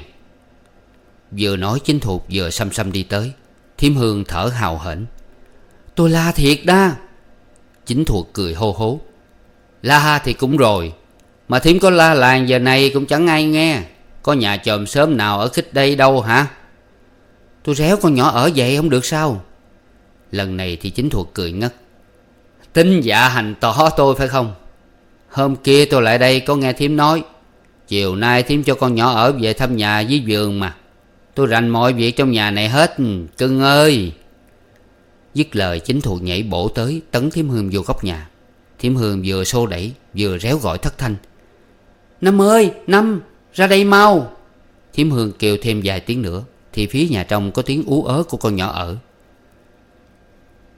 Speaker 1: Vừa nói Chính thuộc vừa xăm xăm đi tới. Thiểm Hương thở hào hển: Tôi la thiệt đa. Chính thuộc cười hô hố: La thì cũng rồi, mà Thiểm có la làng giờ này cũng chẳng ai nghe. Có nhà chòm sớm nào ở khích đây đâu hả? Tôi réo con nhỏ ở vậy không được sao? Lần này thì Chính thuộc cười ngất: Tính dạ hành tỏ tôi phải không? Hôm kia tôi lại đây có nghe Thiểm nói chiều nay Thiểm cho con nhỏ ở về thăm nhà dưới vườn mà. Tôi rành mọi việc trong nhà này hết, cưng ơi. Dứt lời, Chính thuộc nhảy bổ tới tấn Thiểm Hương vô góc nhà. Thiểm Hương vừa xô đẩy vừa réo gọi thất thanh: Năm ơi, Năm, ra đây mau. Thiểm Hương kêu thêm vài tiếng nữa thì phía nhà trong có tiếng ú ớ của con nhỏ ở.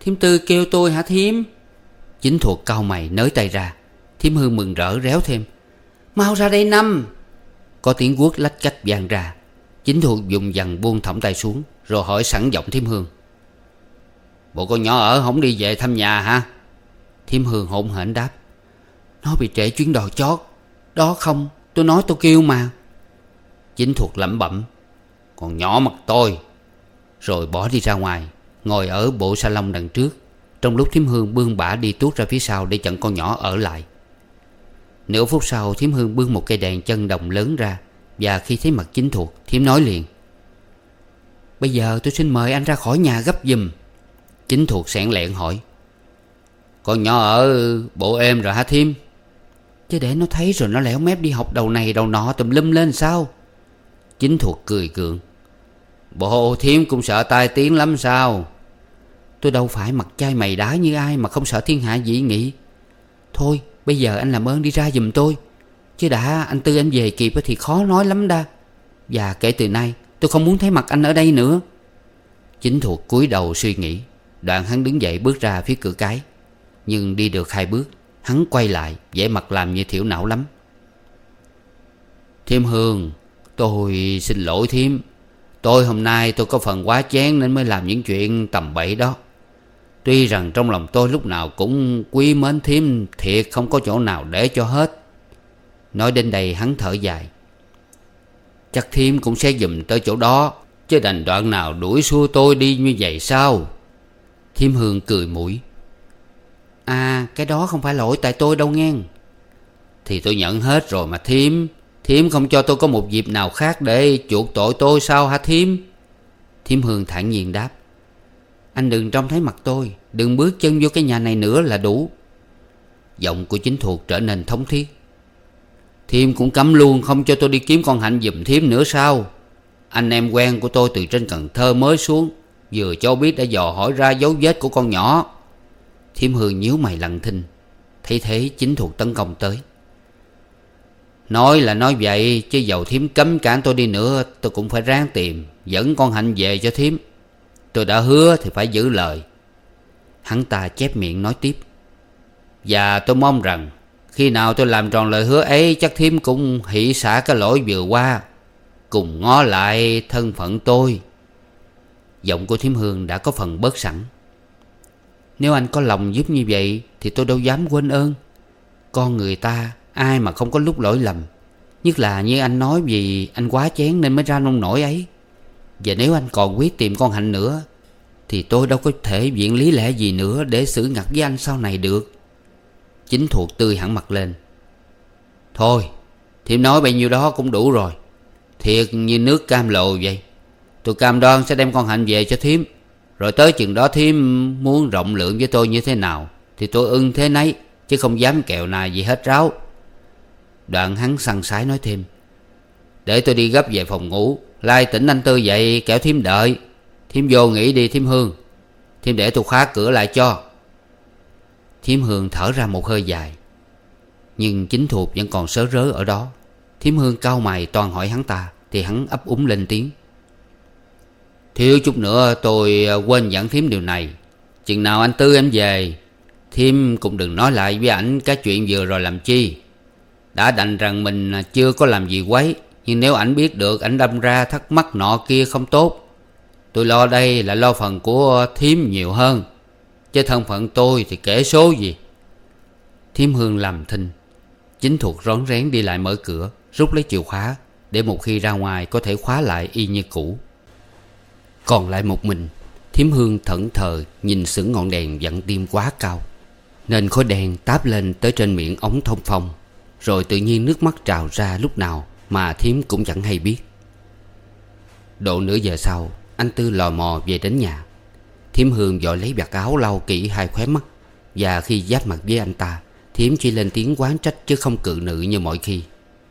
Speaker 1: Thím Tư kêu tôi hả thím? Chính Thuộc cau mày nới tay ra. Thím Hương mừng rỡ réo thêm: Mau ra đây Năm. Có tiếng guốc lách cách vang ra. Chính Thuộc dùng dằn buông thõng tay xuống, rồi hỏi sẵn giọng thím Hương: Bộ con nhỏ ở không đi về thăm nhà hả? Thím Hương hổn hển đáp: Nó bị trễ chuyến đò chót. Đó không, tôi nói tôi kêu mà. Chính Thuộc lẩm bẩm: Còn nhỏ mặt tôi. Rồi bỏ đi ra ngoài, ngồi ở bộ salon đằng trước, trong lúc thím Hương bươn bả đi tuốt ra phía sau để chặn con nhỏ ở lại. Nửa phút sau, thím Hương bưng một cây đèn chân đồng lớn ra, và khi thấy mặt Chính Thuộc, thím nói liền: Bây giờ tôi xin mời anh ra khỏi nhà gấp giùm. Chính Thuộc sẻn lẹn hỏi: Con nhỏ ở bộ em rồi hả thím? Chứ để nó thấy rồi nó lẻo mép đi học đầu này đầu nọ tùm lum lên sao? Chính Thuộc cười gượng: Bộ thím cũng sợ tai tiếng lắm sao? Tôi đâu phải mặt chai mày đá như ai mà không sợ thiên hạ dị nghị. Thôi bây giờ anh làm ơn đi ra giùm tôi, chứ đã anh Tư anh về kịp thì khó nói lắm đa. Và kể từ nay tôi không muốn thấy mặt anh ở đây nữa. Chính Thuộc cúi đầu suy nghĩ. Đoạn hắn đứng dậy bước ra phía cửa cái. Nhưng đi được hai bước, hắn quay lại, vẻ mặt làm như thiểu não lắm. Thím Hương, tôi xin lỗi thím. Tôi hôm nay tôi có phần quá chén nên mới làm những chuyện tầm bậy đó. Tuy rằng trong lòng tôi lúc nào cũng quý mến thím thiệt, không có chỗ nào để cho hết. Nói đến đây hắn thở dài: Chắc thím cũng sẽ giùm tới chỗ đó, chứ đành đoạn nào đuổi xua tôi đi như vậy sao? Thím Hương cười mũi: À, cái đó không phải lỗi tại tôi đâu nghe. Thì tôi nhận hết rồi mà thím. Thím không cho tôi có một dịp nào khác để chuộc tội tôi sao hả thím? Thím Hương thản nhiên đáp: Anh đừng trông thấy mặt tôi, đừng bước chân vô cái nhà này nữa là đủ. Giọng của Chính Thuộc trở nên thống thiết: Thím cũng cấm luôn không cho tôi đi kiếm con Hạnh giùm thím nữa sao? Anh em quen của tôi từ trên Cần Thơ mới xuống, vừa cho biết đã dò hỏi ra dấu vết của con nhỏ. Thím Hương nhíu mày lặng thinh. Thấy thế Chính Thuộc tấn công tới: Nói là nói vậy, chứ dầu thím cấm cản tôi đi nữa, tôi cũng phải ráng tìm dẫn con Hạnh về cho thím. Tôi đã hứa thì phải giữ lời. Hắn ta chép miệng nói tiếp: Và tôi mong rằng khi nào tôi làm tròn lời hứa ấy, chắc thím cũng hỷ xả cái lỗi vừa qua, cùng ngó lại thân phận tôi. Giọng của thím Hương đã có phần bớt sẵn: Nếu anh có lòng giúp như vậy thì tôi đâu dám quên ơn. Con người ta ai mà không có lúc lỗi lầm. Nhất là như anh nói vì anh quá chén nên mới ra nông nổi ấy. Và nếu anh còn quyết tìm con Hạnh nữa thì tôi đâu có thể viện lý lẽ gì nữa để xử ngặt với anh sau này được. Chính Thuộc tươi hẳn mặt lên: Thôi, thím nói bấy nhiêu đó cũng đủ rồi. Thiệt như nước cam lồ vậy. Tôi cam đoan sẽ đem con Hạnh về cho thím. Rồi tới chừng đó thím muốn rộng lượng với tôi như thế nào thì tôi ưng thế nấy, chứ không dám kẹo nài gì hết ráo. Đoạn hắn sằng sái nói thêm: Để tôi đi gấp về phòng ngủ, lai tỉnh anh Tư dậy kẻo thím đợi. Thím vô nghỉ đi thím Hương. Thím để tôi khóa cửa lại cho. Thím Hương thở ra một hơi dài. Nhưng Chính Thuộc vẫn còn sớ rớ ở đó. Thím Hương cau mày toàn hỏi hắn ta, thì hắn ấp úng lên tiếng: Thiếu chút nữa tôi quên dặn thím điều này. Chừng nào anh Tư em về, thím cũng đừng nói lại với ảnh cái chuyện vừa rồi làm chi. Đã đành rằng mình chưa có làm gì quấy, nhưng nếu ảnh biết được ảnh đâm ra thắc mắc nọ kia không tốt. Tôi lo đây là lo phần của thím nhiều hơn, chứ thân phận tôi thì kể số gì. Thím Hương làm thinh. Chính Thuộc rón rén đi lại mở cửa, rút lấy chìa khóa, để một khi ra ngoài có thể khóa lại y như cũ. Còn lại một mình, thím Hương thẫn thờ nhìn sững ngọn đèn vặn tim quá cao, nên khói đèn táp lên tới trên miệng ống thông phong. Rồi tự nhiên nước mắt trào ra lúc nào mà thím cũng chẳng hay biết. Độ nửa giờ sau, anh Tư lò mò về đến nhà. Thím Hương vội lấy vạt áo lau kỹ hai khóe mắt. Và khi giáp mặt với anh ta, thím chỉ lên tiếng oán trách chứ không cự nữ như mọi khi: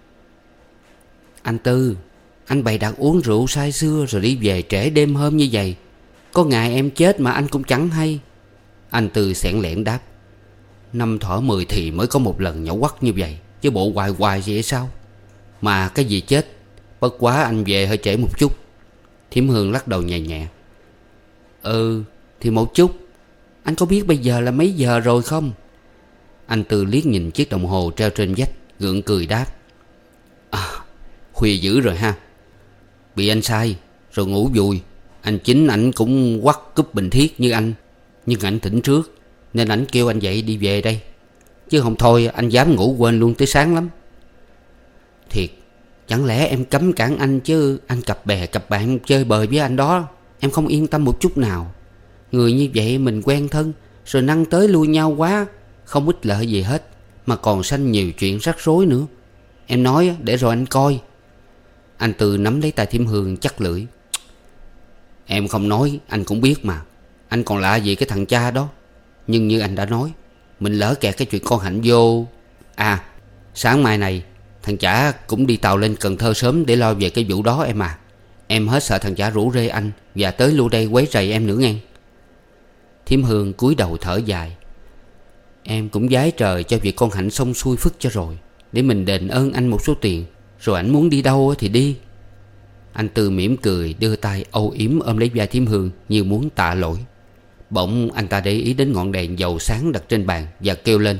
Speaker 1: Anh Tư, anh bày đặt uống rượu say sưa rồi đi về trễ đêm hôm như vậy. Có ngày em chết mà anh cũng chẳng hay. Anh Tư xẻn lẻn đáp: Năm thỏ mười thì mới có một lần nhậu quắc như vậy, chứ bộ hoài hoài vậy sao? Mà cái gì chết, bất quá anh về hơi trễ một chút. Thím Hương lắc đầu nhẹ nhẹ: Ừ thì một chút. Anh có biết bây giờ là mấy giờ rồi không? Anh Tư liếc nhìn chiếc đồng hồ treo trên vách, gượng cười đáp: À, khuya dữ rồi ha. Bị anh sai rồi ngủ vùi. Anh Chính ảnh cũng quắt cúp bình thiết như anh, nhưng ảnh tỉnh trước nên ảnh kêu anh dậy đi về đây. Chứ không thôi anh dám ngủ quên luôn tới sáng lắm. Thiệt, chẳng lẽ em cấm cản anh chứ? Anh cặp bè cặp bạn chơi bời với anh đó, em không yên tâm một chút nào. Người như vậy mình quen thân, rồi năng tới lui nhau quá, không ích lợi gì hết, mà còn sanh nhiều chuyện rắc rối nữa. Em nói để rồi anh coi. Anh Tư nắm lấy tay Thiểm Hương chắc lưỡi: Em không nói anh cũng biết mà. Anh còn lạ gì cái thằng cha đó. Nhưng như anh đã nói, mình lỡ kẹt cái chuyện con Hạnh vô. À, sáng mai này thằng chả cũng đi tàu lên Cần Thơ sớm để lo về cái vụ đó em à. Em hết sợ thằng chả rủ rê anh và tới lưu đây quấy rầy em nữa nghe. Thiểm Hương cúi đầu thở dài: Em cũng vái trời cho việc con Hạnh xong xuôi phức cho rồi, để mình đền ơn anh một số tiền. Rồi anh muốn đi đâu thì đi. Anh Tư mỉm cười, đưa tay âu yếm ôm lấy vai Thiểm Hương như muốn tạ lỗi. Bỗng anh ta để ý đến ngọn đèn dầu sáng đặt trên bàn và kêu lên: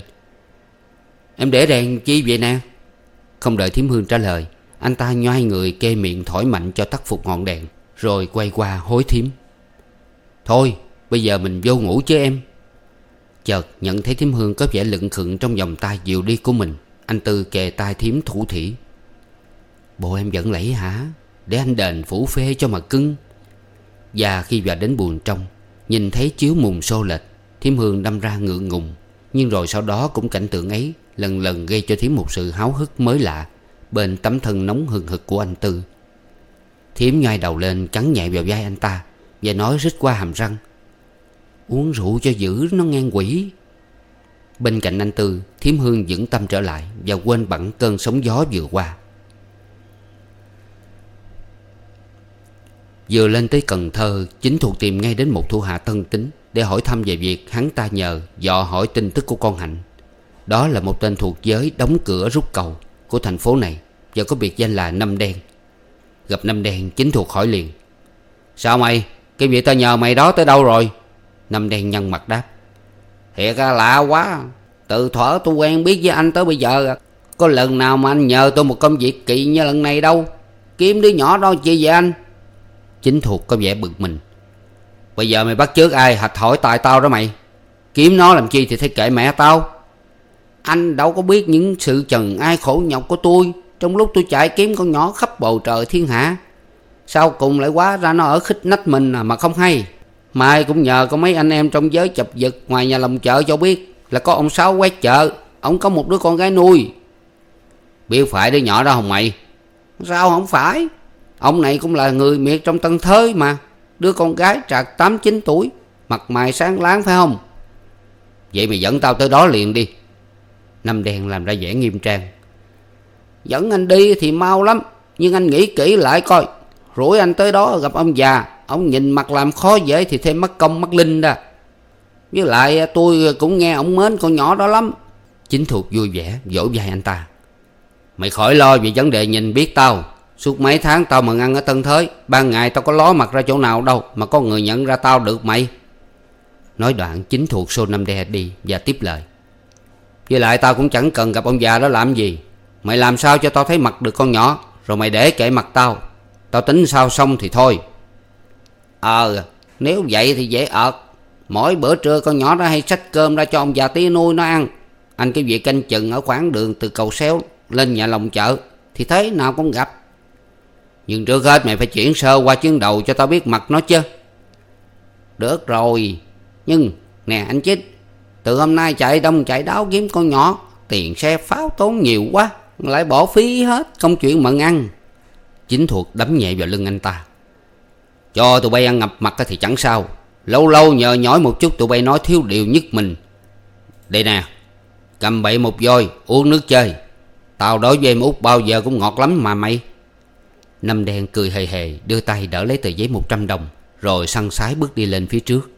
Speaker 1: Em để đèn chi vậy nè? Không đợi Thiểm Hương trả lời, anh ta nhoai người kê miệng thổi mạnh cho tắt phục ngọn đèn, rồi quay qua hối Thiểm: Thôi bây giờ mình vô ngủ chứ em. Chợt nhận thấy Thiểm Hương có vẻ lững khựng trong vòng tay dịu đi của mình, anh Tư kề tai Thiểm thủ thỉ: Bộ em giận lẫy hả? Để anh đền phủ phê cho mà cưng. Và khi vào đến buồng trong, nhìn thấy chiếu mùng xô lệch, Thiểm Hương đâm ra ngượng ngùng. Nhưng rồi sau đó cũng cảnh tượng ấy lần lần gây cho Thiểm một sự háo hức mới lạ bên tấm thân nóng hừng hực của anh Tư. Thiểm nhoai đầu lên cắn nhẹ vào vai anh ta và nói rít qua hàm răng: Uống rượu cho dữ nó ngang quỷ. Bên cạnh anh Tư, Thiểm Hương vững tâm trở lại và quên bẵng cơn sóng gió vừa qua. Vừa lên tới Cần Thơ, Chính Thuộc tìm ngay đến một thủ hạ thân tín để hỏi thăm về việc hắn ta nhờ dò hỏi tin tức của con Hạnh. Đó là một tên thuộc giới đóng cửa rút cầu của thành phố này và có biệt danh là Năm Đen. Gặp Năm Đen, Chính Thuộc hỏi liền: Sao mày? Cái việc tao nhờ mày đó tới đâu rồi? Năm Đen nhăn mặt đáp: Thiệt à, lạ quá. Từ thuở tôi quen biết với anh tới bây giờ, có lần nào mà anh nhờ tôi một công việc kỳ như lần này đâu. Kiếm đứa nhỏ đó chi vậy anh? Chính Thuộc có vẻ bực mình: Bây giờ mày bắt chước ai hạch hỏi tại tao đó mày? Kiếm nó làm chi thì thấy kệ mẹ tao. Anh đâu có biết những sự trần ai khổ nhọc của tôi trong lúc tôi chạy kiếm con nhỏ khắp bầu trời thiên hạ. Sau cùng lại quá ra nó ở khích nách mình à, mà không hay. Mai cũng nhờ có mấy anh em trong giới chập giật ngoài nhà lòng chợ cho biết là có ông Sáu quét chợ, ông có một đứa con gái nuôi. Biết phải đứa nhỏ đó không mày? Sao không phải? Ông này cũng là người miệt trong Tân Thới mà. Đứa con gái trạc tám chín tuổi, mặt mày sáng láng phải không? Vậy mày dẫn tao tới đó liền đi. Năm Đen làm ra vẻ nghiêm trang: Dẫn anh đi thì mau lắm, nhưng anh nghĩ kỹ lại coi. Rủi anh tới đó gặp ông già, ông nhìn mặt làm khó dễ thì thêm mất công mất linh đó. Với lại tôi cũng nghe ông mến con nhỏ đó lắm. Chính Thuộc vui vẻ vỗ vai anh ta: Mày khỏi lo về vấn đề nhìn biết tao. Suốt mấy tháng tao mừng ăn ở Tân Thới, ban ngày tao có ló mặt ra chỗ nào đâu mà có người nhận ra tao được mày. Nói đoạn, Chính Thuộc xô Năm Đen đi và tiếp lời: Với lại tao cũng chẳng cần gặp ông già đó làm gì. Mày làm sao cho tao thấy mặt được con nhỏ, rồi mày để kệ mặt tao. Tao tính sao xong thì thôi. Ờ, nếu vậy thì dễ ợt. Mỗi bữa trưa con nhỏ đó hay xách cơm ra cho ông già tía nuôi nó ăn. Anh cái việc canh chừng ở khoảng đường từ cầu Xéo lên nhà lòng chợ thì thế nào cũng gặp. Nhưng trước hết mày phải chuyển sơ qua chuyến đầu cho tao biết mặt nó chứ. Được rồi. Nhưng nè anh Chích, từ hôm nay chạy đông chạy đáo kiếm con nhỏ, tiền xe pháo tốn nhiều quá, lại bỏ phí hết công chuyện mận ăn. Chính Thuộc đấm nhẹ vào lưng anh ta: Cho tụi bay ăn ngập mặt thì chẳng sao. Lâu lâu nhờ nhỏi một chút tụi bay nói thiếu điều nhất mình. Đây nè, cầm bậy một vôi uống nước chơi. Tao đối với em Út bao giờ cũng ngọt lắm mà mày. Năm Đen cười hề hề đưa tay đỡ lấy tờ giấy một trăm đồng, rồi săn sái bước đi lên phía trước.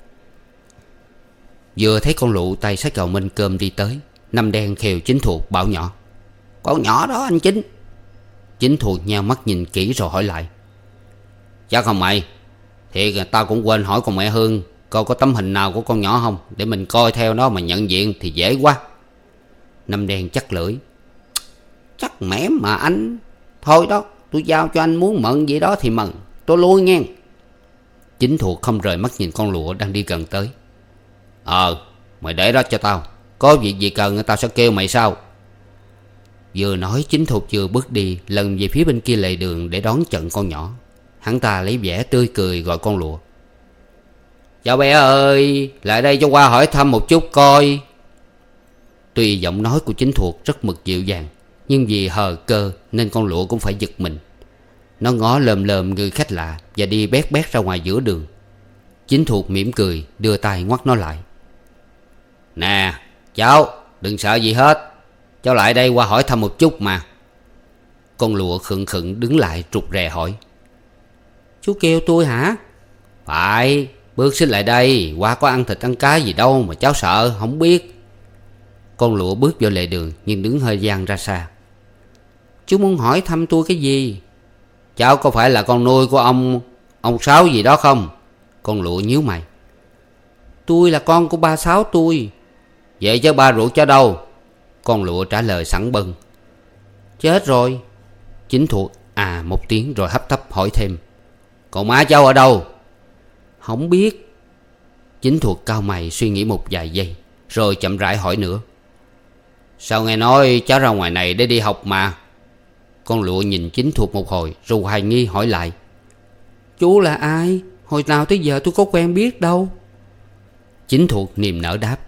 Speaker 1: Vừa thấy con Lụ tay xách gạo mên cơm đi tới, Năm Đen khều Chính Thuộc bảo nhỏ: Con nhỏ đó anh Chính. Chính Thuộc nheo mắt nhìn kỹ rồi hỏi lại: Chắc không mày? Thiệt tao cũng quên hỏi con mẹ Hương. Coi có tấm hình nào của con nhỏ không, để mình coi theo nó mà nhận diện thì dễ quá. Năm Đen chắc lưỡi. Chắc mẻm mà anh. Thôi đó, tôi giao cho anh, muốn mận gì đó thì mận, tôi lui nghe. Chính Thuộc không rời mắt nhìn con lụa đang đi gần tới. Ờ, mày để đó cho tao, có việc gì cần tao sẽ kêu mày sau. Vừa nói Chính Thuộc vừa bước đi lần về phía bên kia lề đường để đón trận con nhỏ. Hắn ta lấy vẻ tươi cười gọi con lụa. Cháu bé ơi, lại đây cho qua hỏi thăm một chút coi. Tuy giọng nói của Chính Thuộc rất mực dịu dàng, nhưng vì hờ cơ nên con lụa cũng phải giật mình. Nó ngó lờm lờm người khách lạ và đi bét bét ra ngoài giữa đường. Chính Thuộc mỉm cười đưa tay ngoắt nó lại. Nè cháu, đừng sợ gì hết, cháu lại đây qua hỏi thăm một chút mà. Con lụa khựng khựng đứng lại rụt rè hỏi. Chú kêu tôi hả? Phải, bước xích lại đây, qua có ăn thịt ăn cá gì đâu mà cháu sợ không biết. Con lụa bước vô lề đường nhưng đứng hơi dang ra xa. Chú muốn hỏi thăm tôi cái gì? Cháu có phải là con nuôi của ông Ông Sáu gì đó không? Con lụa nhíu mày. Tôi là con của ba Sáu tôi. Vậy chứ ba ruột cháu đâu? Con lụa trả lời sẵn bâng. Chết rồi. Chính Thuộc à một tiếng rồi hấp tấp hỏi thêm. Còn má cháu ở đâu? Không biết. Chính Thuộc cau mày suy nghĩ một vài giây rồi chậm rãi hỏi nữa. Sao nghe nói cháu ra ngoài này để đi học mà? Con lụa nhìn Chính Thuộc một hồi rồi hoài nghi hỏi lại. Chú là ai? Hồi nào tới giờ tôi có quen biết đâu. Chính Thuộc niềm nở đáp.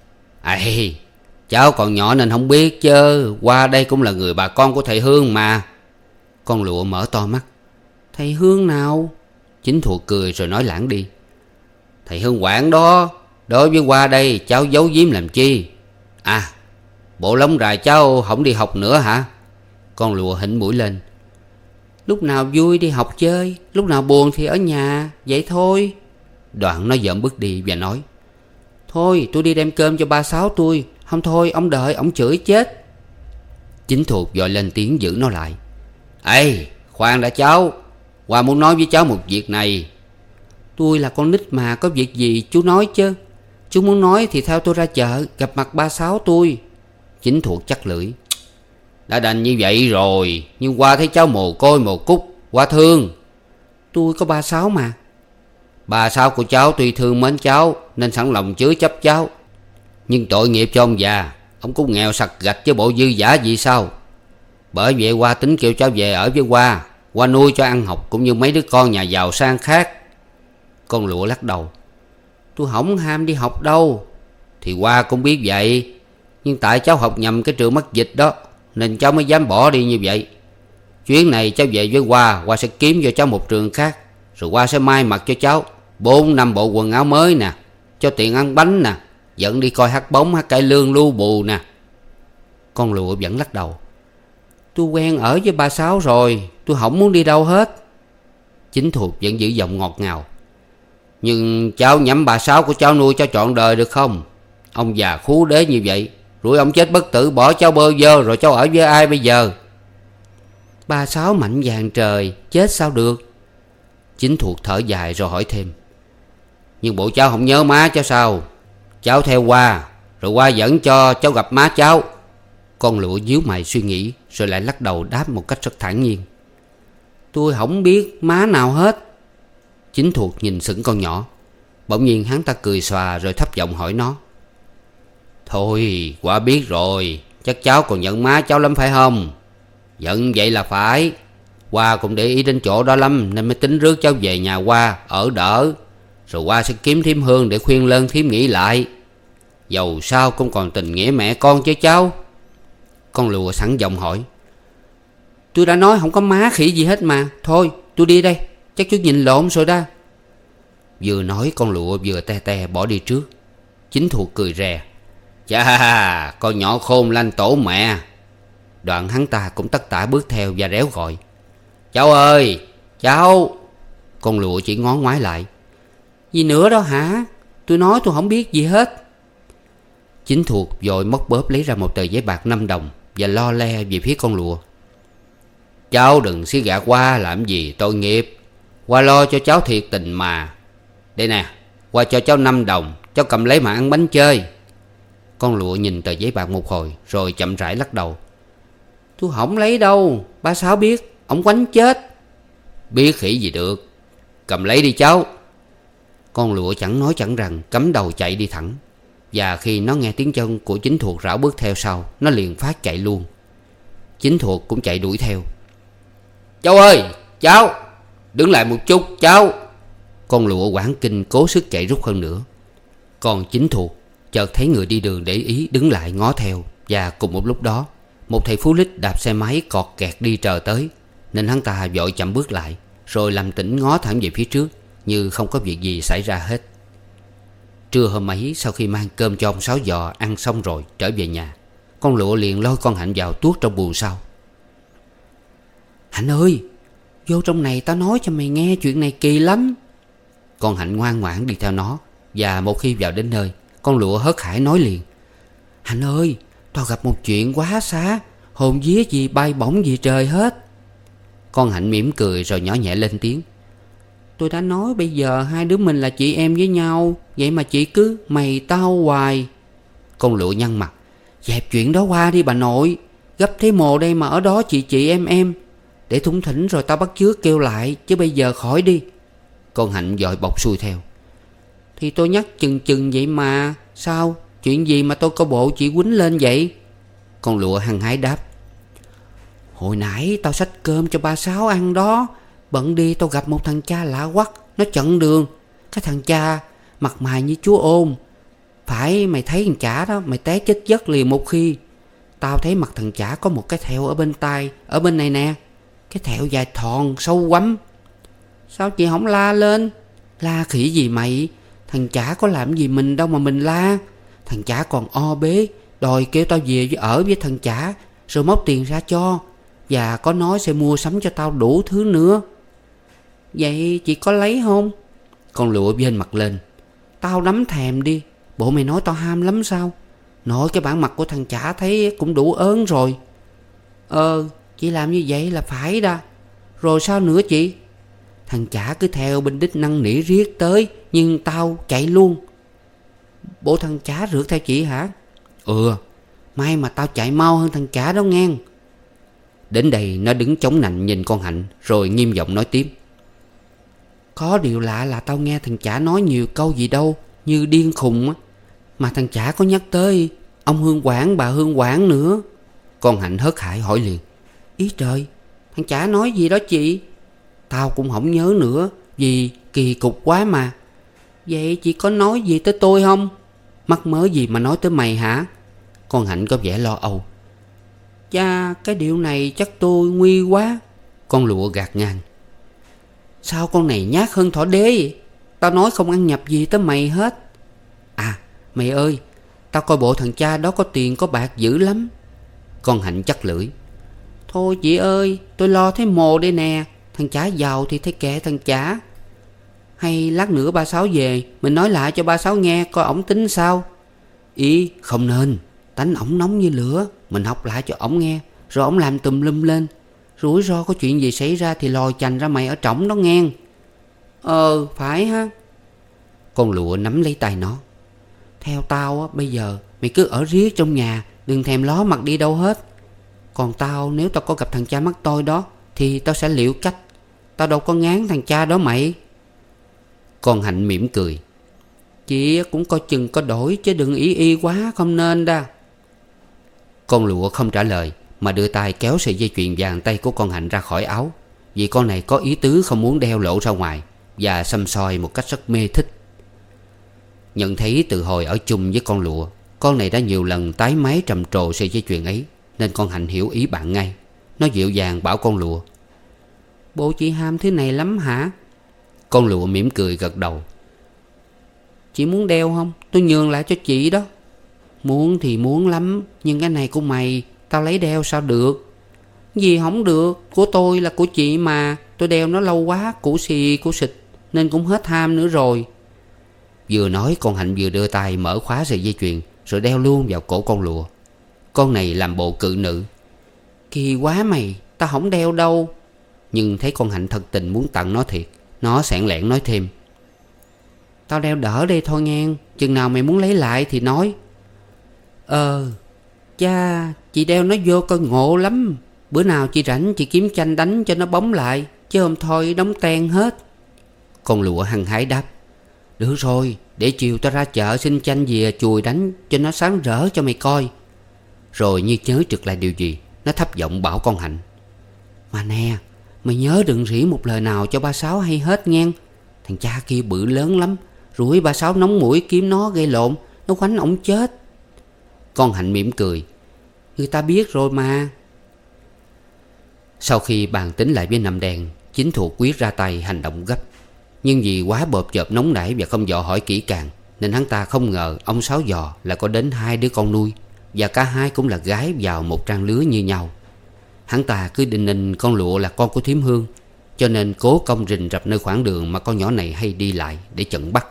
Speaker 1: Ây, cháu còn nhỏ nên không biết chứ, qua đây cũng là người bà con của thầy Hương mà. Con lụa mở to mắt. Thầy Hương nào? Chính Thuộc cười rồi nói lãng đi. Thầy Hương Quảng đó. Đối với qua đây cháu giấu giếm làm chi? À, bộ lông rài cháu không đi học nữa hả? Con lụa hỉnh mũi lên. Lúc nào vui đi học chơi, lúc nào buồn thì ở nhà, vậy thôi. Đoạn nó dợm bước đi và nói. Thôi tôi đi đem cơm cho ba Sáu tôi, không thôi ông đợi ông chửi chết. Chính Thuộc vội lên tiếng giữ nó lại. Ê, khoan đã cháu, Hoa muốn nói với cháu một việc này. Tôi là con nít mà, có việc gì chú nói chứ. Chú muốn nói thì theo tôi ra chợ gặp mặt ba Sáu tôi. Chính Thuộc chắc lưỡi. Đã đành như vậy rồi, nhưng Hoa thấy cháu mồ côi mồ cúc, Hoa thương. Tôi có ba Sáu mà. Ba Sáu của cháu tuy thương mến cháu nên sẵn lòng chứa chấp cháu, nhưng tội nghiệp cho ông già, ông cũng nghèo sặc gạch chứ bộ dư giả gì sao. Bởi vậy Hoa tính kêu cháu về ở với Hoa, Hoa nuôi cho ăn học cũng như mấy đứa con nhà giàu sang khác. Con lụa lắc đầu. Tôi không ham đi học đâu. Thì Hoa cũng biết vậy, nhưng tại cháu học nhầm cái trường mắc dịch đó nên cháu mới dám bỏ đi như vậy. Chuyến này cháu về với Hoa, Hoa sẽ kiếm cho cháu một trường khác, rồi Hoa sẽ may mặc cho cháu bốn năm bộ quần áo mới nè, cho tiền ăn bánh nè, dẫn đi coi hát bóng hát cải lương lưu bù nè. Con lụa vẫn lắc đầu. Tôi quen ở với ba Sáu rồi, tôi không muốn đi đâu hết. Chính Thuộc vẫn giữ giọng ngọt ngào. Nhưng cháu nhắm bà Sáu của cháu nuôi cháu trọn đời được không? Ông già khú đế như vậy, rồi ông chết bất tử bỏ cháu bơ vơ, rồi cháu ở với ai bây giờ? Ba Sáu mạnh vàng trời, chết sao được? Chính Thuộc thở dài rồi hỏi thêm. Nhưng bộ cháu không nhớ má cháu sao? Cháu theo Hoa, rồi Hoa dẫn cho cháu gặp má cháu. Con lụa díu mày suy nghĩ rồi lại lắc đầu đáp một cách rất thản nhiên. Tôi không biết má nào hết. Chính Thuộc nhìn sững con nhỏ. Bỗng nhiên hắn ta cười xòa rồi thấp giọng hỏi nó. Thôi Hoa biết rồi, chắc cháu còn giận má cháu lắm phải không? Giận vậy là phải. Hoa cũng để ý đến chỗ đó lắm nên mới tính rước cháu về nhà Hoa ở đỡ, rồi Hoa sẽ kiếm thím Hương để khuyên lơn thím nghĩ lại. Dầu sao cũng còn tình nghĩa mẹ con chứ cháu. Con lụa sẵn giọng hỏi. Tôi đã nói không có má khỉ gì hết mà. Thôi tôi đi đây, chắc chú nhìn lộn rồi đó. Vừa nói con lụa vừa te te bỏ đi trước. Chính Thuộc cười rè. Chà, con nhỏ khôn lanh tổ mẹ. Đoạn hắn ta cũng tất tả bước theo và réo gọi. Cháu ơi, cháu. Con lụa chỉ ngó ngoái lại. Gì nữa đó hả? Tôi nói tôi không biết gì hết. Chính Thuộc vội móc bóp lấy ra một tờ giấy bạc năm đồng và lo le về phía con lụa. Cháu đừng xí gạt Hoa làm gì tội nghiệp. Hoa lo cho cháu thiệt tình mà. Đây nè, Qua cho cháu năm đồng, cháu cầm lấy mà ăn bánh chơi. Con lụa nhìn tờ giấy bạc một hồi rồi chậm rãi lắc đầu. Tôi không lấy đâu, ba Sáu biết, ổng quánh chết. Biết khỉ gì được, cầm lấy đi cháu. Con lụa chẳng nói chẳng rằng cắm đầu chạy đi thẳng. Và khi nó nghe tiếng chân của Chính Thuộc rảo bước theo sau, nó liền phát chạy luôn. Chính Thuộc cũng chạy đuổi theo. Cháu ơi, cháu, đứng lại một chút cháu. Con lụa hoảng kinh cố sức chạy rút hơn nữa. Còn Chính Thuộc chợt thấy người đi đường để ý, đứng lại ngó theo. Và cùng một lúc đó, một thầy phú lích đạp xe máy cọt kẹt đi chờ tới, nên hắn ta vội chậm bước lại, rồi làm tỉnh ngó thẳng về phía trước, như không có việc gì xảy ra hết. Trưa hôm ấy, sau khi mang cơm cho ông Sáu giò ăn xong rồi trở về nhà, con lụa liền lôi con Hạnh vào tuốt trong buồng sau. Hạnh ơi, vô trong này tao nói cho mày nghe chuyện này kỳ lắm. Con Hạnh ngoan ngoãn đi theo nó. Và một khi vào đến nơi, con lụa hớt hải nói liền. Hạnh ơi, tao gặp một chuyện quá xá, hồn vía gì bay bổng gì trời hết. Con Hạnh mỉm cười rồi nhỏ nhẹ lên tiếng. Tôi đã nói bây giờ hai đứa mình là chị em với nhau, vậy mà chị cứ mày tao hoài. Con lụa nhăn mặt. Dẹp chuyện đó qua đi bà nội, gấp thế mồ đây mà ở đó chị chị em em. Để thủng thỉnh rồi tao bắt chước kêu lại, chứ bây giờ khỏi đi. Con Hạnh vội bọc xuôi theo. Thì tôi nhắc chừng chừng vậy mà. Sao, chuyện gì mà tôi có bộ chị quýnh lên vậy? Con lụa hăng hái đáp. Hồi nãy tao xách cơm cho ba Sáu ăn đó, bận đi tao gặp một thằng cha lạ quắc, nó chặn đường. Cái thằng cha mặt mày như chúa ôn. Phải mày thấy thằng chả đó, mày té chết giấc liền một khi. Tao thấy mặt thằng chả có một cái thẹo ở bên tai, ở bên này nè. Cái thẹo dài thòn sâu quắm. Sao chị không la lên? La khỉ gì mày? Thằng chả có làm gì mình đâu mà mình la. Thằng chả còn o bế, đòi kêu tao về ở với thằng chả, rồi móc tiền ra cho, và có nói sẽ mua sắm cho tao đủ thứ nữa. Vậy chị có lấy không? Con lụa vênh mặt lên. Tao đắm thèm đi. Bộ mày nói tao ham lắm sao? Nội cái bản mặt của thằng chả thấy cũng đủ ớn rồi. Ờ, chị làm như vậy là phải đó. Rồi sao nữa chị? Thằng chả cứ theo bên đích năn nỉ riết tới, nhưng tao chạy luôn. Bộ thằng chả rượt theo chị hả? Ừ, may mà tao chạy mau hơn thằng chả đó ngang. Đến đây nó đứng chống nạnh nhìn con Hạnh, rồi nghiêm giọng nói tiếp. Có điều lạ là tao nghe thằng chả nói nhiều câu gì đâu, như điên khùng á. Mà thằng chả có nhắc tới ông Hương Quảng, bà Hương Quảng nữa. Con Hạnh hớt hải hỏi liền. Ý trời, thằng chả nói gì đó chị? Tao cũng không nhớ nữa, vì kỳ cục quá mà. Vậy chị có nói gì tới tôi không? Mắc mớ gì mà nói tới mày hả? Con Hạnh có vẻ lo âu. Cha, cái điều này chắc tôi nguy quá. Con lụa gạt ngang. Sao con này nhát hơn thỏ đế vậy? Tao nói không ăn nhập gì tới mày hết. À, mày ơi, tao coi bộ thằng cha đó có tiền có bạc dữ lắm. Con Hạnh chắc lưỡi. Thôi chị ơi, tôi lo thấy mồ đây nè. Thằng chả giàu thì thấy kệ thằng chả. Hay lát nữa ba Sáu về, mình nói lại cho ba Sáu nghe coi ổng tính sao. Ý, không nên. Tánh ổng nóng như lửa. Mình học lại cho ổng nghe, rồi ổng làm tùm lum lên. Rủi ro có chuyện gì xảy ra thì lòi chành ra mày ở trỏng đó ngang. Ờ, phải ha. Con lụa nắm lấy tay nó. Theo tao á, bây giờ mày cứ ở riết trong nhà, đừng thèm ló mặt đi đâu hết. Còn tao, nếu tao có gặp thằng cha mắc tôi đó, thì tao sẽ liệu cách. Tao đâu có ngán thằng cha đó mày. Con Hạnh mỉm cười. Chị cũng coi chừng có đổi, chứ đừng ý y quá, không nên đa. Con lụa không trả lời, mà đưa tay kéo sợi dây chuyền vàng tay của con Hạnh ra khỏi áo, vì con này có ý tứ không muốn đeo lộ ra ngoài, và xăm soi một cách rất mê thích. Nhận thấy từ hồi ở chung với con lụa, con này đã nhiều lần tái máy trầm trồ sợi dây chuyền ấy, nên con Hạnh hiểu ý bạn ngay. Nó dịu dàng bảo con lụa. Bộ chị ham thứ này lắm hả? Con lụa mỉm cười gật đầu. Chị muốn đeo không? Tôi nhường lại cho chị đó. Muốn thì muốn lắm, nhưng cái này của mày tao lấy đeo sao được? Gì không được, của tôi là của chị mà. Tôi đeo nó lâu quá, cũ xì cũ xịt, nên cũng hết ham nữa rồi. Vừa nói con Hạnh vừa đưa tay mở khóa sợi dây chuyền, rồi đeo luôn vào cổ con lụa. Con này làm bộ cự nữ. Kỳ quá mày, tao không đeo đâu. Nhưng thấy con Hạnh thật tình muốn tặng nó thiệt, nó sảng lẻn nói thêm. Tao đeo đỡ đây thôi nghe. Chừng nào mày muốn lấy lại thì nói. Ờ cha, chị đeo nó vô coi ngộ lắm. Bữa nào chị rảnh chị kiếm chanh đánh cho nó bóng lại, chứ không thôi đóng ten hết. Con lụa hăng hái đáp. Được rồi, để chiều tao ra chợ xin chanh về chùi đánh cho nó sáng rỡ cho mày coi. Rồi như nhớ trực lại điều gì, nó thấp giọng bảo con Hạnh. Mà nè, mày nhớ đừng rỉ một lời nào cho ba Sáu hay hết nghe. Thằng cha kia bự lớn lắm, rủi ba Sáu nóng mũi kiếm nó gây lộn, nó quánh ổng chết. Con Hạnh mỉm cười. Người ta biết rồi mà. Sau khi bàn tính lại với Năm Đen, Chính Thuộc quyết ra tay hành động gấp. Nhưng vì quá bộp chộp nóng nảy và không dò hỏi kỹ càng, nên hắn ta không ngờ ông Sáu Giò là có đến hai đứa con nuôi, và cả hai cũng là gái vào một trang lứa như nhau. Hắn ta cứ định ninh con lụa là con của Thím Hương, cho nên cố công rình rập nơi khoảng đường mà con nhỏ này hay đi lại để chận bắt.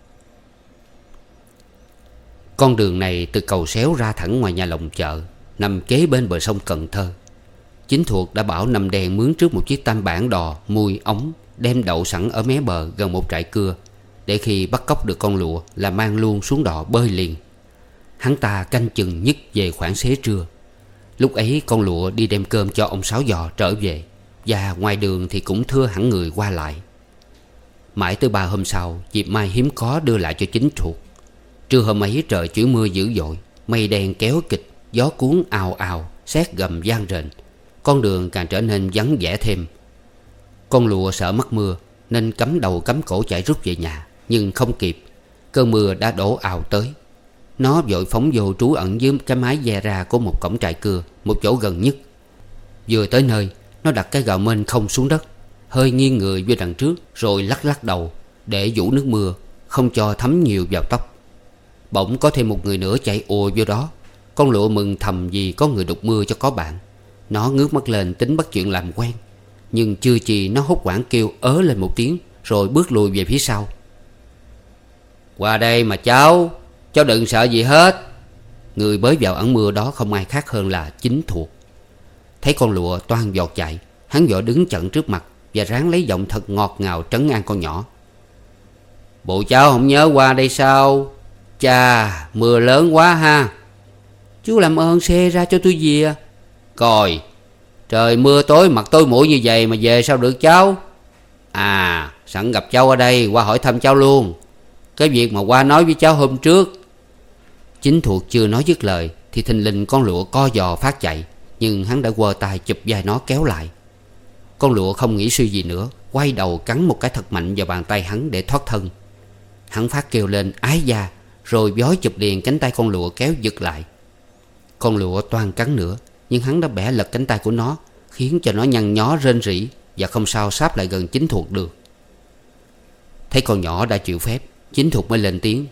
Speaker 1: Con đường này từ cầu Xéo ra thẳng ngoài nhà lồng chợ, nằm kế bên bờ sông Cần Thơ. Chính Thuộc đã bảo Năm Đen mướn trước một chiếc tam bản đò mui ống, đem đậu sẵn ở mé bờ gần một trại cưa, để khi bắt cóc được con lụa là mang luôn xuống đò bơi liền. Hắn ta canh chừng nhất về khoảng xế trưa. Lúc ấy con lụa đi đem cơm cho ông Sáu Giò trở về, và ngoài đường thì cũng thưa hẳn người qua lại. Mãi tới ba hôm sau, dịp mai hiếm có đưa lại cho Chính Thuộc. Trưa hôm ấy trời chuyển mưa dữ dội, mây đen kéo kịch, gió cuốn ào ào, sét gầm vang rền. Con đường càng trở nên vắng vẻ thêm. Con lụa sợ mắc mưa nên cắm đầu cắm cổ chạy rút về nhà, nhưng không kịp. Cơn mưa đã đổ ào tới. Nó vội phóng vô trú ẩn dưới cái mái ve ra của một cổng trại cưa, một chỗ gần nhất. Vừa tới nơi, nó đặt cái gạo mên không xuống đất, hơi nghiêng người vô đằng trước, rồi lắc lắc đầu để vũ nước mưa không cho thấm nhiều vào tóc. Bỗng có thêm một người nữa chạy ùa vô đó. Con lụa mừng thầm vì có người đục mưa cho có bạn. Nó ngước mắt lên tính bắt chuyện làm quen, nhưng chưa chi nó hốt hoảng kêu ớ lên một tiếng, rồi bước lùi về phía sau. Qua đây mà cháu, cháu đừng sợ gì hết. Người bới vào ẩn mưa đó không ai khác hơn là Chính Thuộc. Thấy con lụa toan vọt chạy, hắn vội đứng chặn trước mặt và ráng lấy giọng thật ngọt ngào trấn an con nhỏ. Bộ cháu không nhớ qua đây sao? Chà, mưa lớn quá ha. Chú làm ơn xe ra cho tôi về. Coi, trời mưa tối mặt tối mũi như vậy mà về sao được cháu? À, sẵn gặp cháu ở đây, qua hỏi thăm cháu luôn. Cái việc mà qua nói với cháu hôm trước. Chính Thuộc chưa nói dứt lời thì thình lình con lụa co giò phát chạy, nhưng hắn đã quơ tay chụp vai nó kéo lại. Con lụa không nghĩ suy gì nữa, quay đầu cắn một cái thật mạnh vào bàn tay hắn để thoát thân. Hắn phát kêu lên ái da, rồi vói chụp liền cánh tay con lụa kéo giật lại. Con lụa toan cắn nữa, nhưng hắn đã bẻ lật cánh tay của nó, khiến cho nó nhăn nhó rên rỉ và không sao sáp lại gần Chính Thuộc được. Thấy con nhỏ đã chịu phép, Chính Thuộc mới lên tiếng.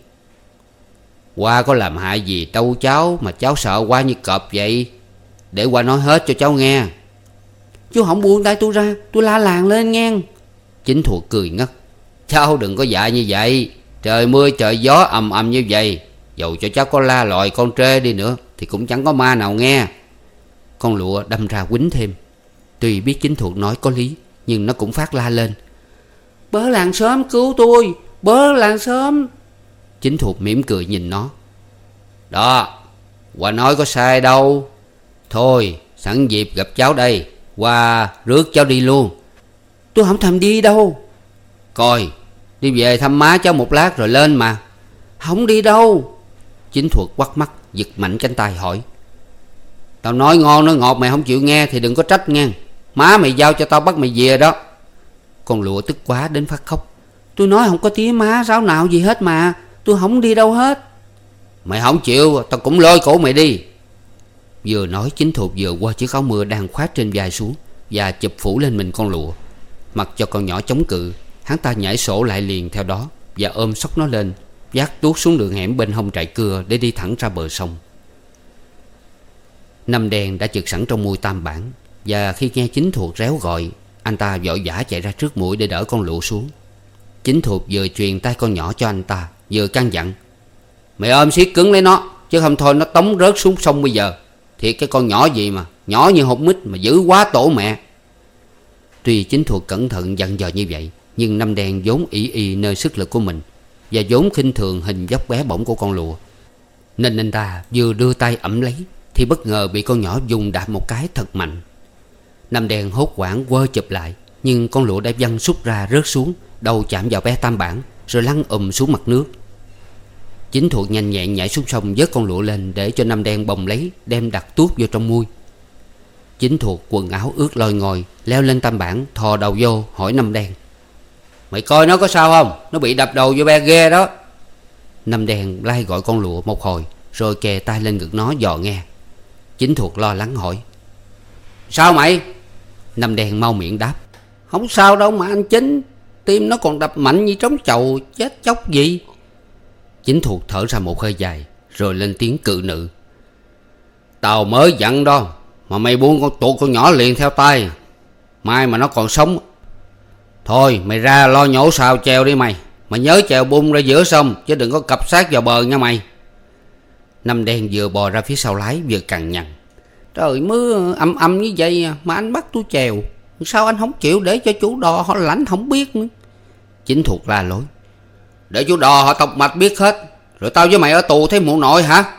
Speaker 1: Qua có làm hại gì đâu cháu mà cháu sợ qua như cọp vậy? Để qua nói hết cho cháu nghe. Chú không buông tay tôi ra, tôi la làng lên nghe. Chính Thuộc cười ngất. Cháu đừng có dại như vậy. Trời mưa trời gió ầm ầm như vậy, dầu cho cháu có la lòi con trê đi nữa thì cũng chẳng có ma nào nghe. Con lụa đâm ra quýnh thêm. Tuy biết Chính Thuộc nói có lý, nhưng nó cũng phát la lên. Bớ làng xóm cứu tôi, bớ làng xóm. Chính Thuộc mỉm cười nhìn nó. Đó, qua nói có sai đâu. Thôi, sẵn dịp gặp cháu đây, qua rước cháu đi luôn. Tôi không thèm đi đâu. Coi, đi về thăm má cháu một lát rồi lên mà. Không đi đâu. Chính Thuộc quắt mắt giật mạnh cánh tay hỏi. Tao nói ngon nói ngọt mày không chịu nghe thì đừng có trách nghe. Má mày giao cho tao bắt mày về đó. Con lụa tức quá đến phát khóc. Tôi nói không có tía má ráo nào gì hết mà. Tôi không đi đâu hết. Mày không chịu tao cũng lôi cổ mày đi. Vừa nói Chính Thuộc vừa qua chiếc áo mưa đang khoác trên vai xuống và chụp phủ lên mình con lụa. Mặc cho con nhỏ chống cự, hắn ta nhảy sổ lại liền theo đó và ôm xốc nó lên, vác tuốt xuống đường hẻm bên hông trại cưa để đi thẳng ra bờ sông. Năm Đen đã chực sẵn trong mui tam bản, và khi nghe Chính Thuộc réo gọi, anh ta vội vã chạy ra trước mũi để đỡ con lụa xuống. Chính Thuộc vừa truyền tay con nhỏ cho anh ta, vừa căn dặn. Mày ôm siết cứng lấy nó, chứ không thôi nó tống rớt xuống sông bây giờ. Thiệt cái con nhỏ gì mà nhỏ như hột mít mà dữ quá tổ mẹ. Tuy Chính Thuộc cẩn thận dặn dò như vậy, nhưng Năm Đen vốn ỷ y nơi sức lực của mình, và vốn khinh thường hình dốc bé bỏng của con lụa, nên anh ta vừa đưa tay ẵm lấy thì bất ngờ bị con nhỏ dùng đạp một cái thật mạnh. Năm Đen hốt hoảng quơ chụp lại, nhưng con lụa đã văng sút ra rớt xuống, đầu chạm vào bé Tam Bản rồi lăn ùm xuống mặt nước. Chính Thuộc nhanh nhẹn nhảy xuống sông vớt con lụa lên để cho Năm Đen bồng lấy, đem đặt tuốt vô trong mui. Chính Thuộc quần áo ướt loi ngồi leo lên Tam Bản, thò đầu vô hỏi Năm Đen: "Mày coi nó có sao không? Nó bị đập đầu vô be ghe đó." Năm Đen lai gọi con lụa một hồi rồi kề tay lên ngực nó dò nghe. Chính Thuộc lo lắng hỏi: "Sao mày?" Năm Đen mau miệng đáp: "Không sao đâu mà anh Chính, tim nó còn đập mạnh như trống chầu, chết chóc gì." Chính Thuộc thở ra một hơi dài rồi lên tiếng cự nữ: "Tao mới dặn đó mà mày buông con tuột con nhỏ liền theo tay, mai mà nó còn sống. Thôi mày ra lo nhổ sào chèo đi mày, mà nhớ chèo bung ra giữa sông chứ đừng có cập sát vào bờ nha mày." Năm Đen vừa bò ra phía sau lái vừa cằn nhằn: "Trời mưa âm âm như vậy mà anh bắt tôi chèo, sao anh không chịu để cho chủ đò họ lãnh không biết nữa?" Chính Thuộc la lối: "Để chủ đò họ tộc mạch biết hết, rồi tao với mày ở tù thấy muộn nội hả?"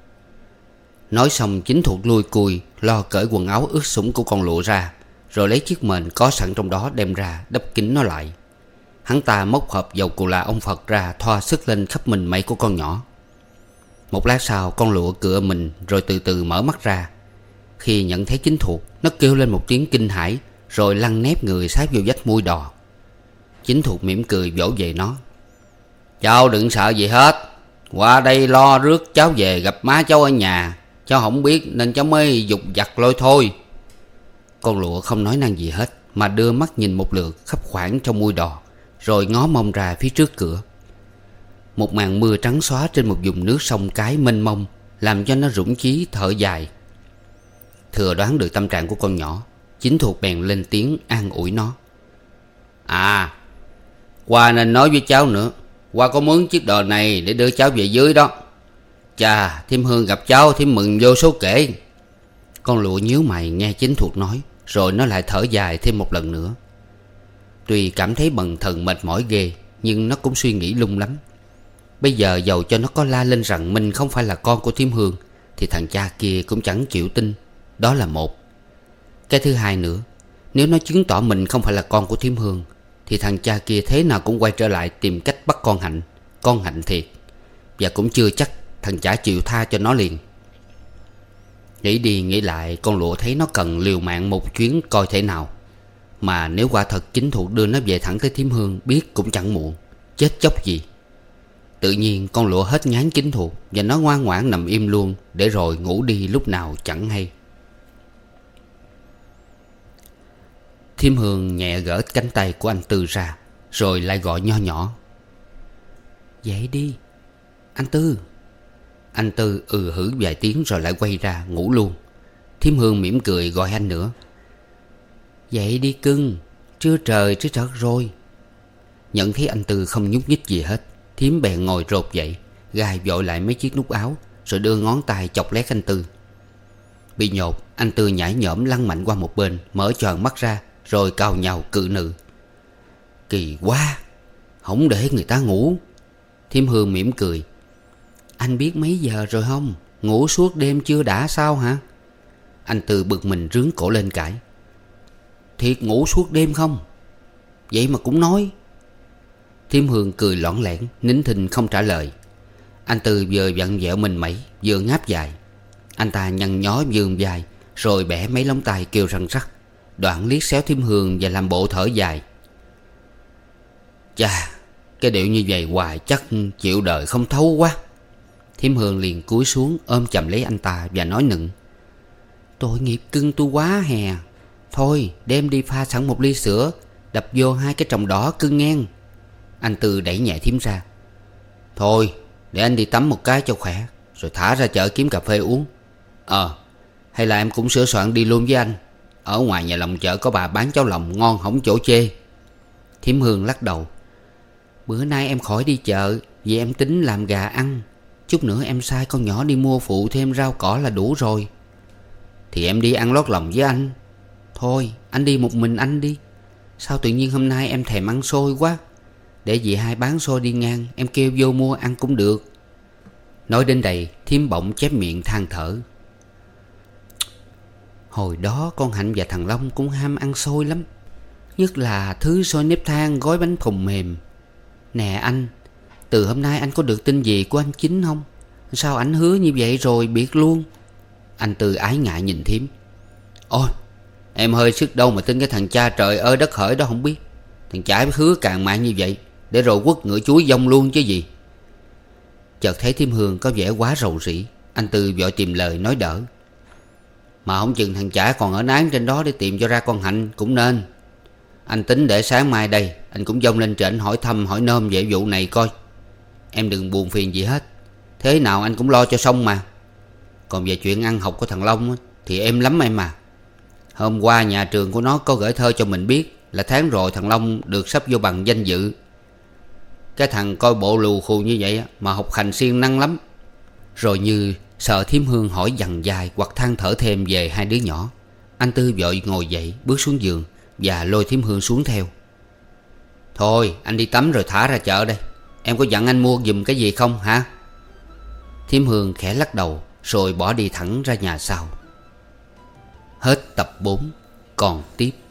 Speaker 1: Nói xong Chính Thuộc lui cùi lo cởi quần áo ướt sũng của con lụa ra, rồi lấy chiếc mền có sẵn trong đó đem ra đắp kín nó lại. Hắn ta móc hộp dầu cù là ông Phật ra thoa sức lên khắp mình mẩy của con nhỏ. Một lát sau con lụa cựa mình rồi từ từ mở mắt ra. Khi nhận thấy Chính Thuộc, nó kêu lên một tiếng kinh hãi rồi lăn nép người sát vô vách mui đò. Chính Thuộc mỉm cười vỗ về nó: "Cháu đừng sợ gì hết, qua đây lo rước cháu về gặp má cháu ở nhà. Cháu không biết nên cháu mới dục vặt lôi thôi." Con lụa không nói năng gì hết, mà đưa mắt nhìn một lượt khắp khoảng trong mui đò, rồi ngó mông ra phía trước cửa. Một màn mưa trắng xóa trên một vùng nước sông cái mênh mông làm cho nó rủng chí thở dài. Thừa đoán được tâm trạng của con nhỏ, Chính Thuộc bèn lên tiếng an ủi nó: "À, qua nên nói với cháu nữa, qua có mướn chiếc đò này để đưa cháu về dưới đó. Chà, thím Hương gặp cháu thím mừng vô số kể." Con lụa nhíu mày nghe Chính Thuộc nói, rồi nó lại thở dài thêm một lần nữa. Tuy cảm thấy bần thần mệt mỏi ghê, nhưng nó cũng suy nghĩ lung lắm. Bây giờ dầu cho nó có la lên rằng mình không phải là con của thím Hương, thì thằng cha kia cũng chẳng chịu tin. Đó là một. Cái thứ hai nữa, nếu nó chứng tỏ mình không phải là con của thím Hương, thì thằng cha kia thế nào cũng quay trở lại tìm cách bắt con Hạnh. Con Hạnh thiệt, và cũng chưa chắc thằng chả chịu tha cho nó liền. Nghĩ đi nghĩ lại, con lụa thấy nó cần liều mạng một chuyến coi thế nào. Mà nếu quả thật Chính Thuộc đưa nó về thẳng tới thím Hương, biết cũng chẳng muộn, chết chóc gì. Tự nhiên con lụa hết ngán Chính Thuộc, và nó ngoan ngoãn nằm im luôn, để rồi ngủ đi lúc nào chẳng hay. Thím Hương nhẹ gỡ cánh tay của anh Tư ra, rồi lại gọi nho nhỏ: "Dậy đi anh Tư." Anh Tư ừ hử vài tiếng rồi lại quay ra ngủ luôn. Thím Hương mỉm cười gọi anh nữa: "Dậy đi cưng, trưa trời trưa trật rồi." Nhận thấy anh Tư không nhúc nhích gì hết, thím bèn ngồi rột dậy, gài vội lại mấy chiếc nút áo, rồi đưa ngón tay chọc lét anh Tư. Bị nhột, anh Tư nhảy nhổm lăn mạnh qua một bên, mở choàng mắt ra, rồi cào nhào cự nữ: "Kỳ quá, không để người ta ngủ." Thím Hương mỉm cười: "Anh biết mấy giờ rồi không? Ngủ suốt đêm chưa đã sao hả?" Anh Tư bực mình rướn cổ lên cãi: "Thiệt ngủ suốt đêm không? Vậy mà cũng nói." Thím Hương cười lõng lẻn, nín thinh không trả lời. Anh Tư vừa vặn vẹo mình mẩy, vừa ngáp dài. Anh ta nhăn nhó vươn vai, rồi bẻ mấy lóng tay kêu răng rắc, đoạn liếc xéo thím Hương và làm bộ thở dài: "Chà, cái điệu như vậy hoài chắc chịu đời không thấu quá." Thím Hương liền cúi xuống ôm chầm lấy anh ta và nói nựng: "Tội nghiệp cưng tôi quá hè. Thôi đem đi pha sẵn một ly sữa, đập vô hai cái tròng đỏ cưng ngang." Anh Tư đẩy nhẹ thím ra: "Thôi để anh đi tắm một cái cho khỏe, rồi thả ra chợ kiếm cà phê uống. Ờ hay là em cũng sửa soạn đi luôn với anh. Ở ngoài nhà lòng chợ có bà bán cháo lòng ngon không chỗ chê." Thím Hương lắc đầu: "Bữa nay em khỏi đi chợ, vì em tính làm gà ăn. Chút nữa em sai con nhỏ đi mua phụ thêm rau cỏ là đủ rồi." "Thì em đi ăn lót lòng với anh." "Thôi anh đi một mình anh đi. Sao tự nhiên hôm nay em thèm ăn xôi quá. Để dì hai bán xôi đi ngang, em kêu vô mua ăn cũng được. Nói đến đây Thím bỗng chép miệng than thở. Hồi đó con Hạnh và thằng Long cũng ham ăn xôi lắm. Nhất là thứ xôi nếp than gói bánh phồng mềm. Nè anh, từ hôm nay anh có được tin gì của anh Chính không? Sao ảnh hứa như vậy rồi biệt luôn? Anh Tư ái ngại nhìn Thím. Ôi, em hơi sức đâu mà tin cái thằng cha trời ơi đất hỡi đó không biết. Thằng chả hứa càng mạng như vậy, để rồi quất ngựa chuối dông luôn chứ gì. Chợt thấy Thím Hương có vẻ quá rầu rĩ, anh Tư vội tìm lời nói đỡ. Mà không chừng thằng chả còn ở nán trên đó để tìm cho ra con Hạnh cũng nên. Anh tính để sáng mai đây anh cũng dông lên trển hỏi thăm hỏi nôm về vụ này coi. Em đừng buồn phiền gì hết, thế nào anh cũng lo cho xong mà. Còn về chuyện ăn học của thằng Long thì êm lắm em à. Hôm qua nhà trường của nó có gửi thơ cho mình biết là tháng rồi thằng Long được sắp vô bằng danh dự. Cái thằng coi bộ lù khù như vậy mà học hành siêng năng lắm. Rồi như sợ Thím Hương hỏi dằn dài hoặc than thở thêm về hai đứa nhỏ, anh Tư vội ngồi dậy bước xuống giường và lôi Thím Hương xuống theo. Thôi anh đi tắm rồi thả ra chợ đây. Em có dặn anh mua giùm cái gì không hả? Thím Hương khẽ lắc đầu rồi bỏ đi thẳng ra nhà sau. Hết tập bốn, còn tiếp.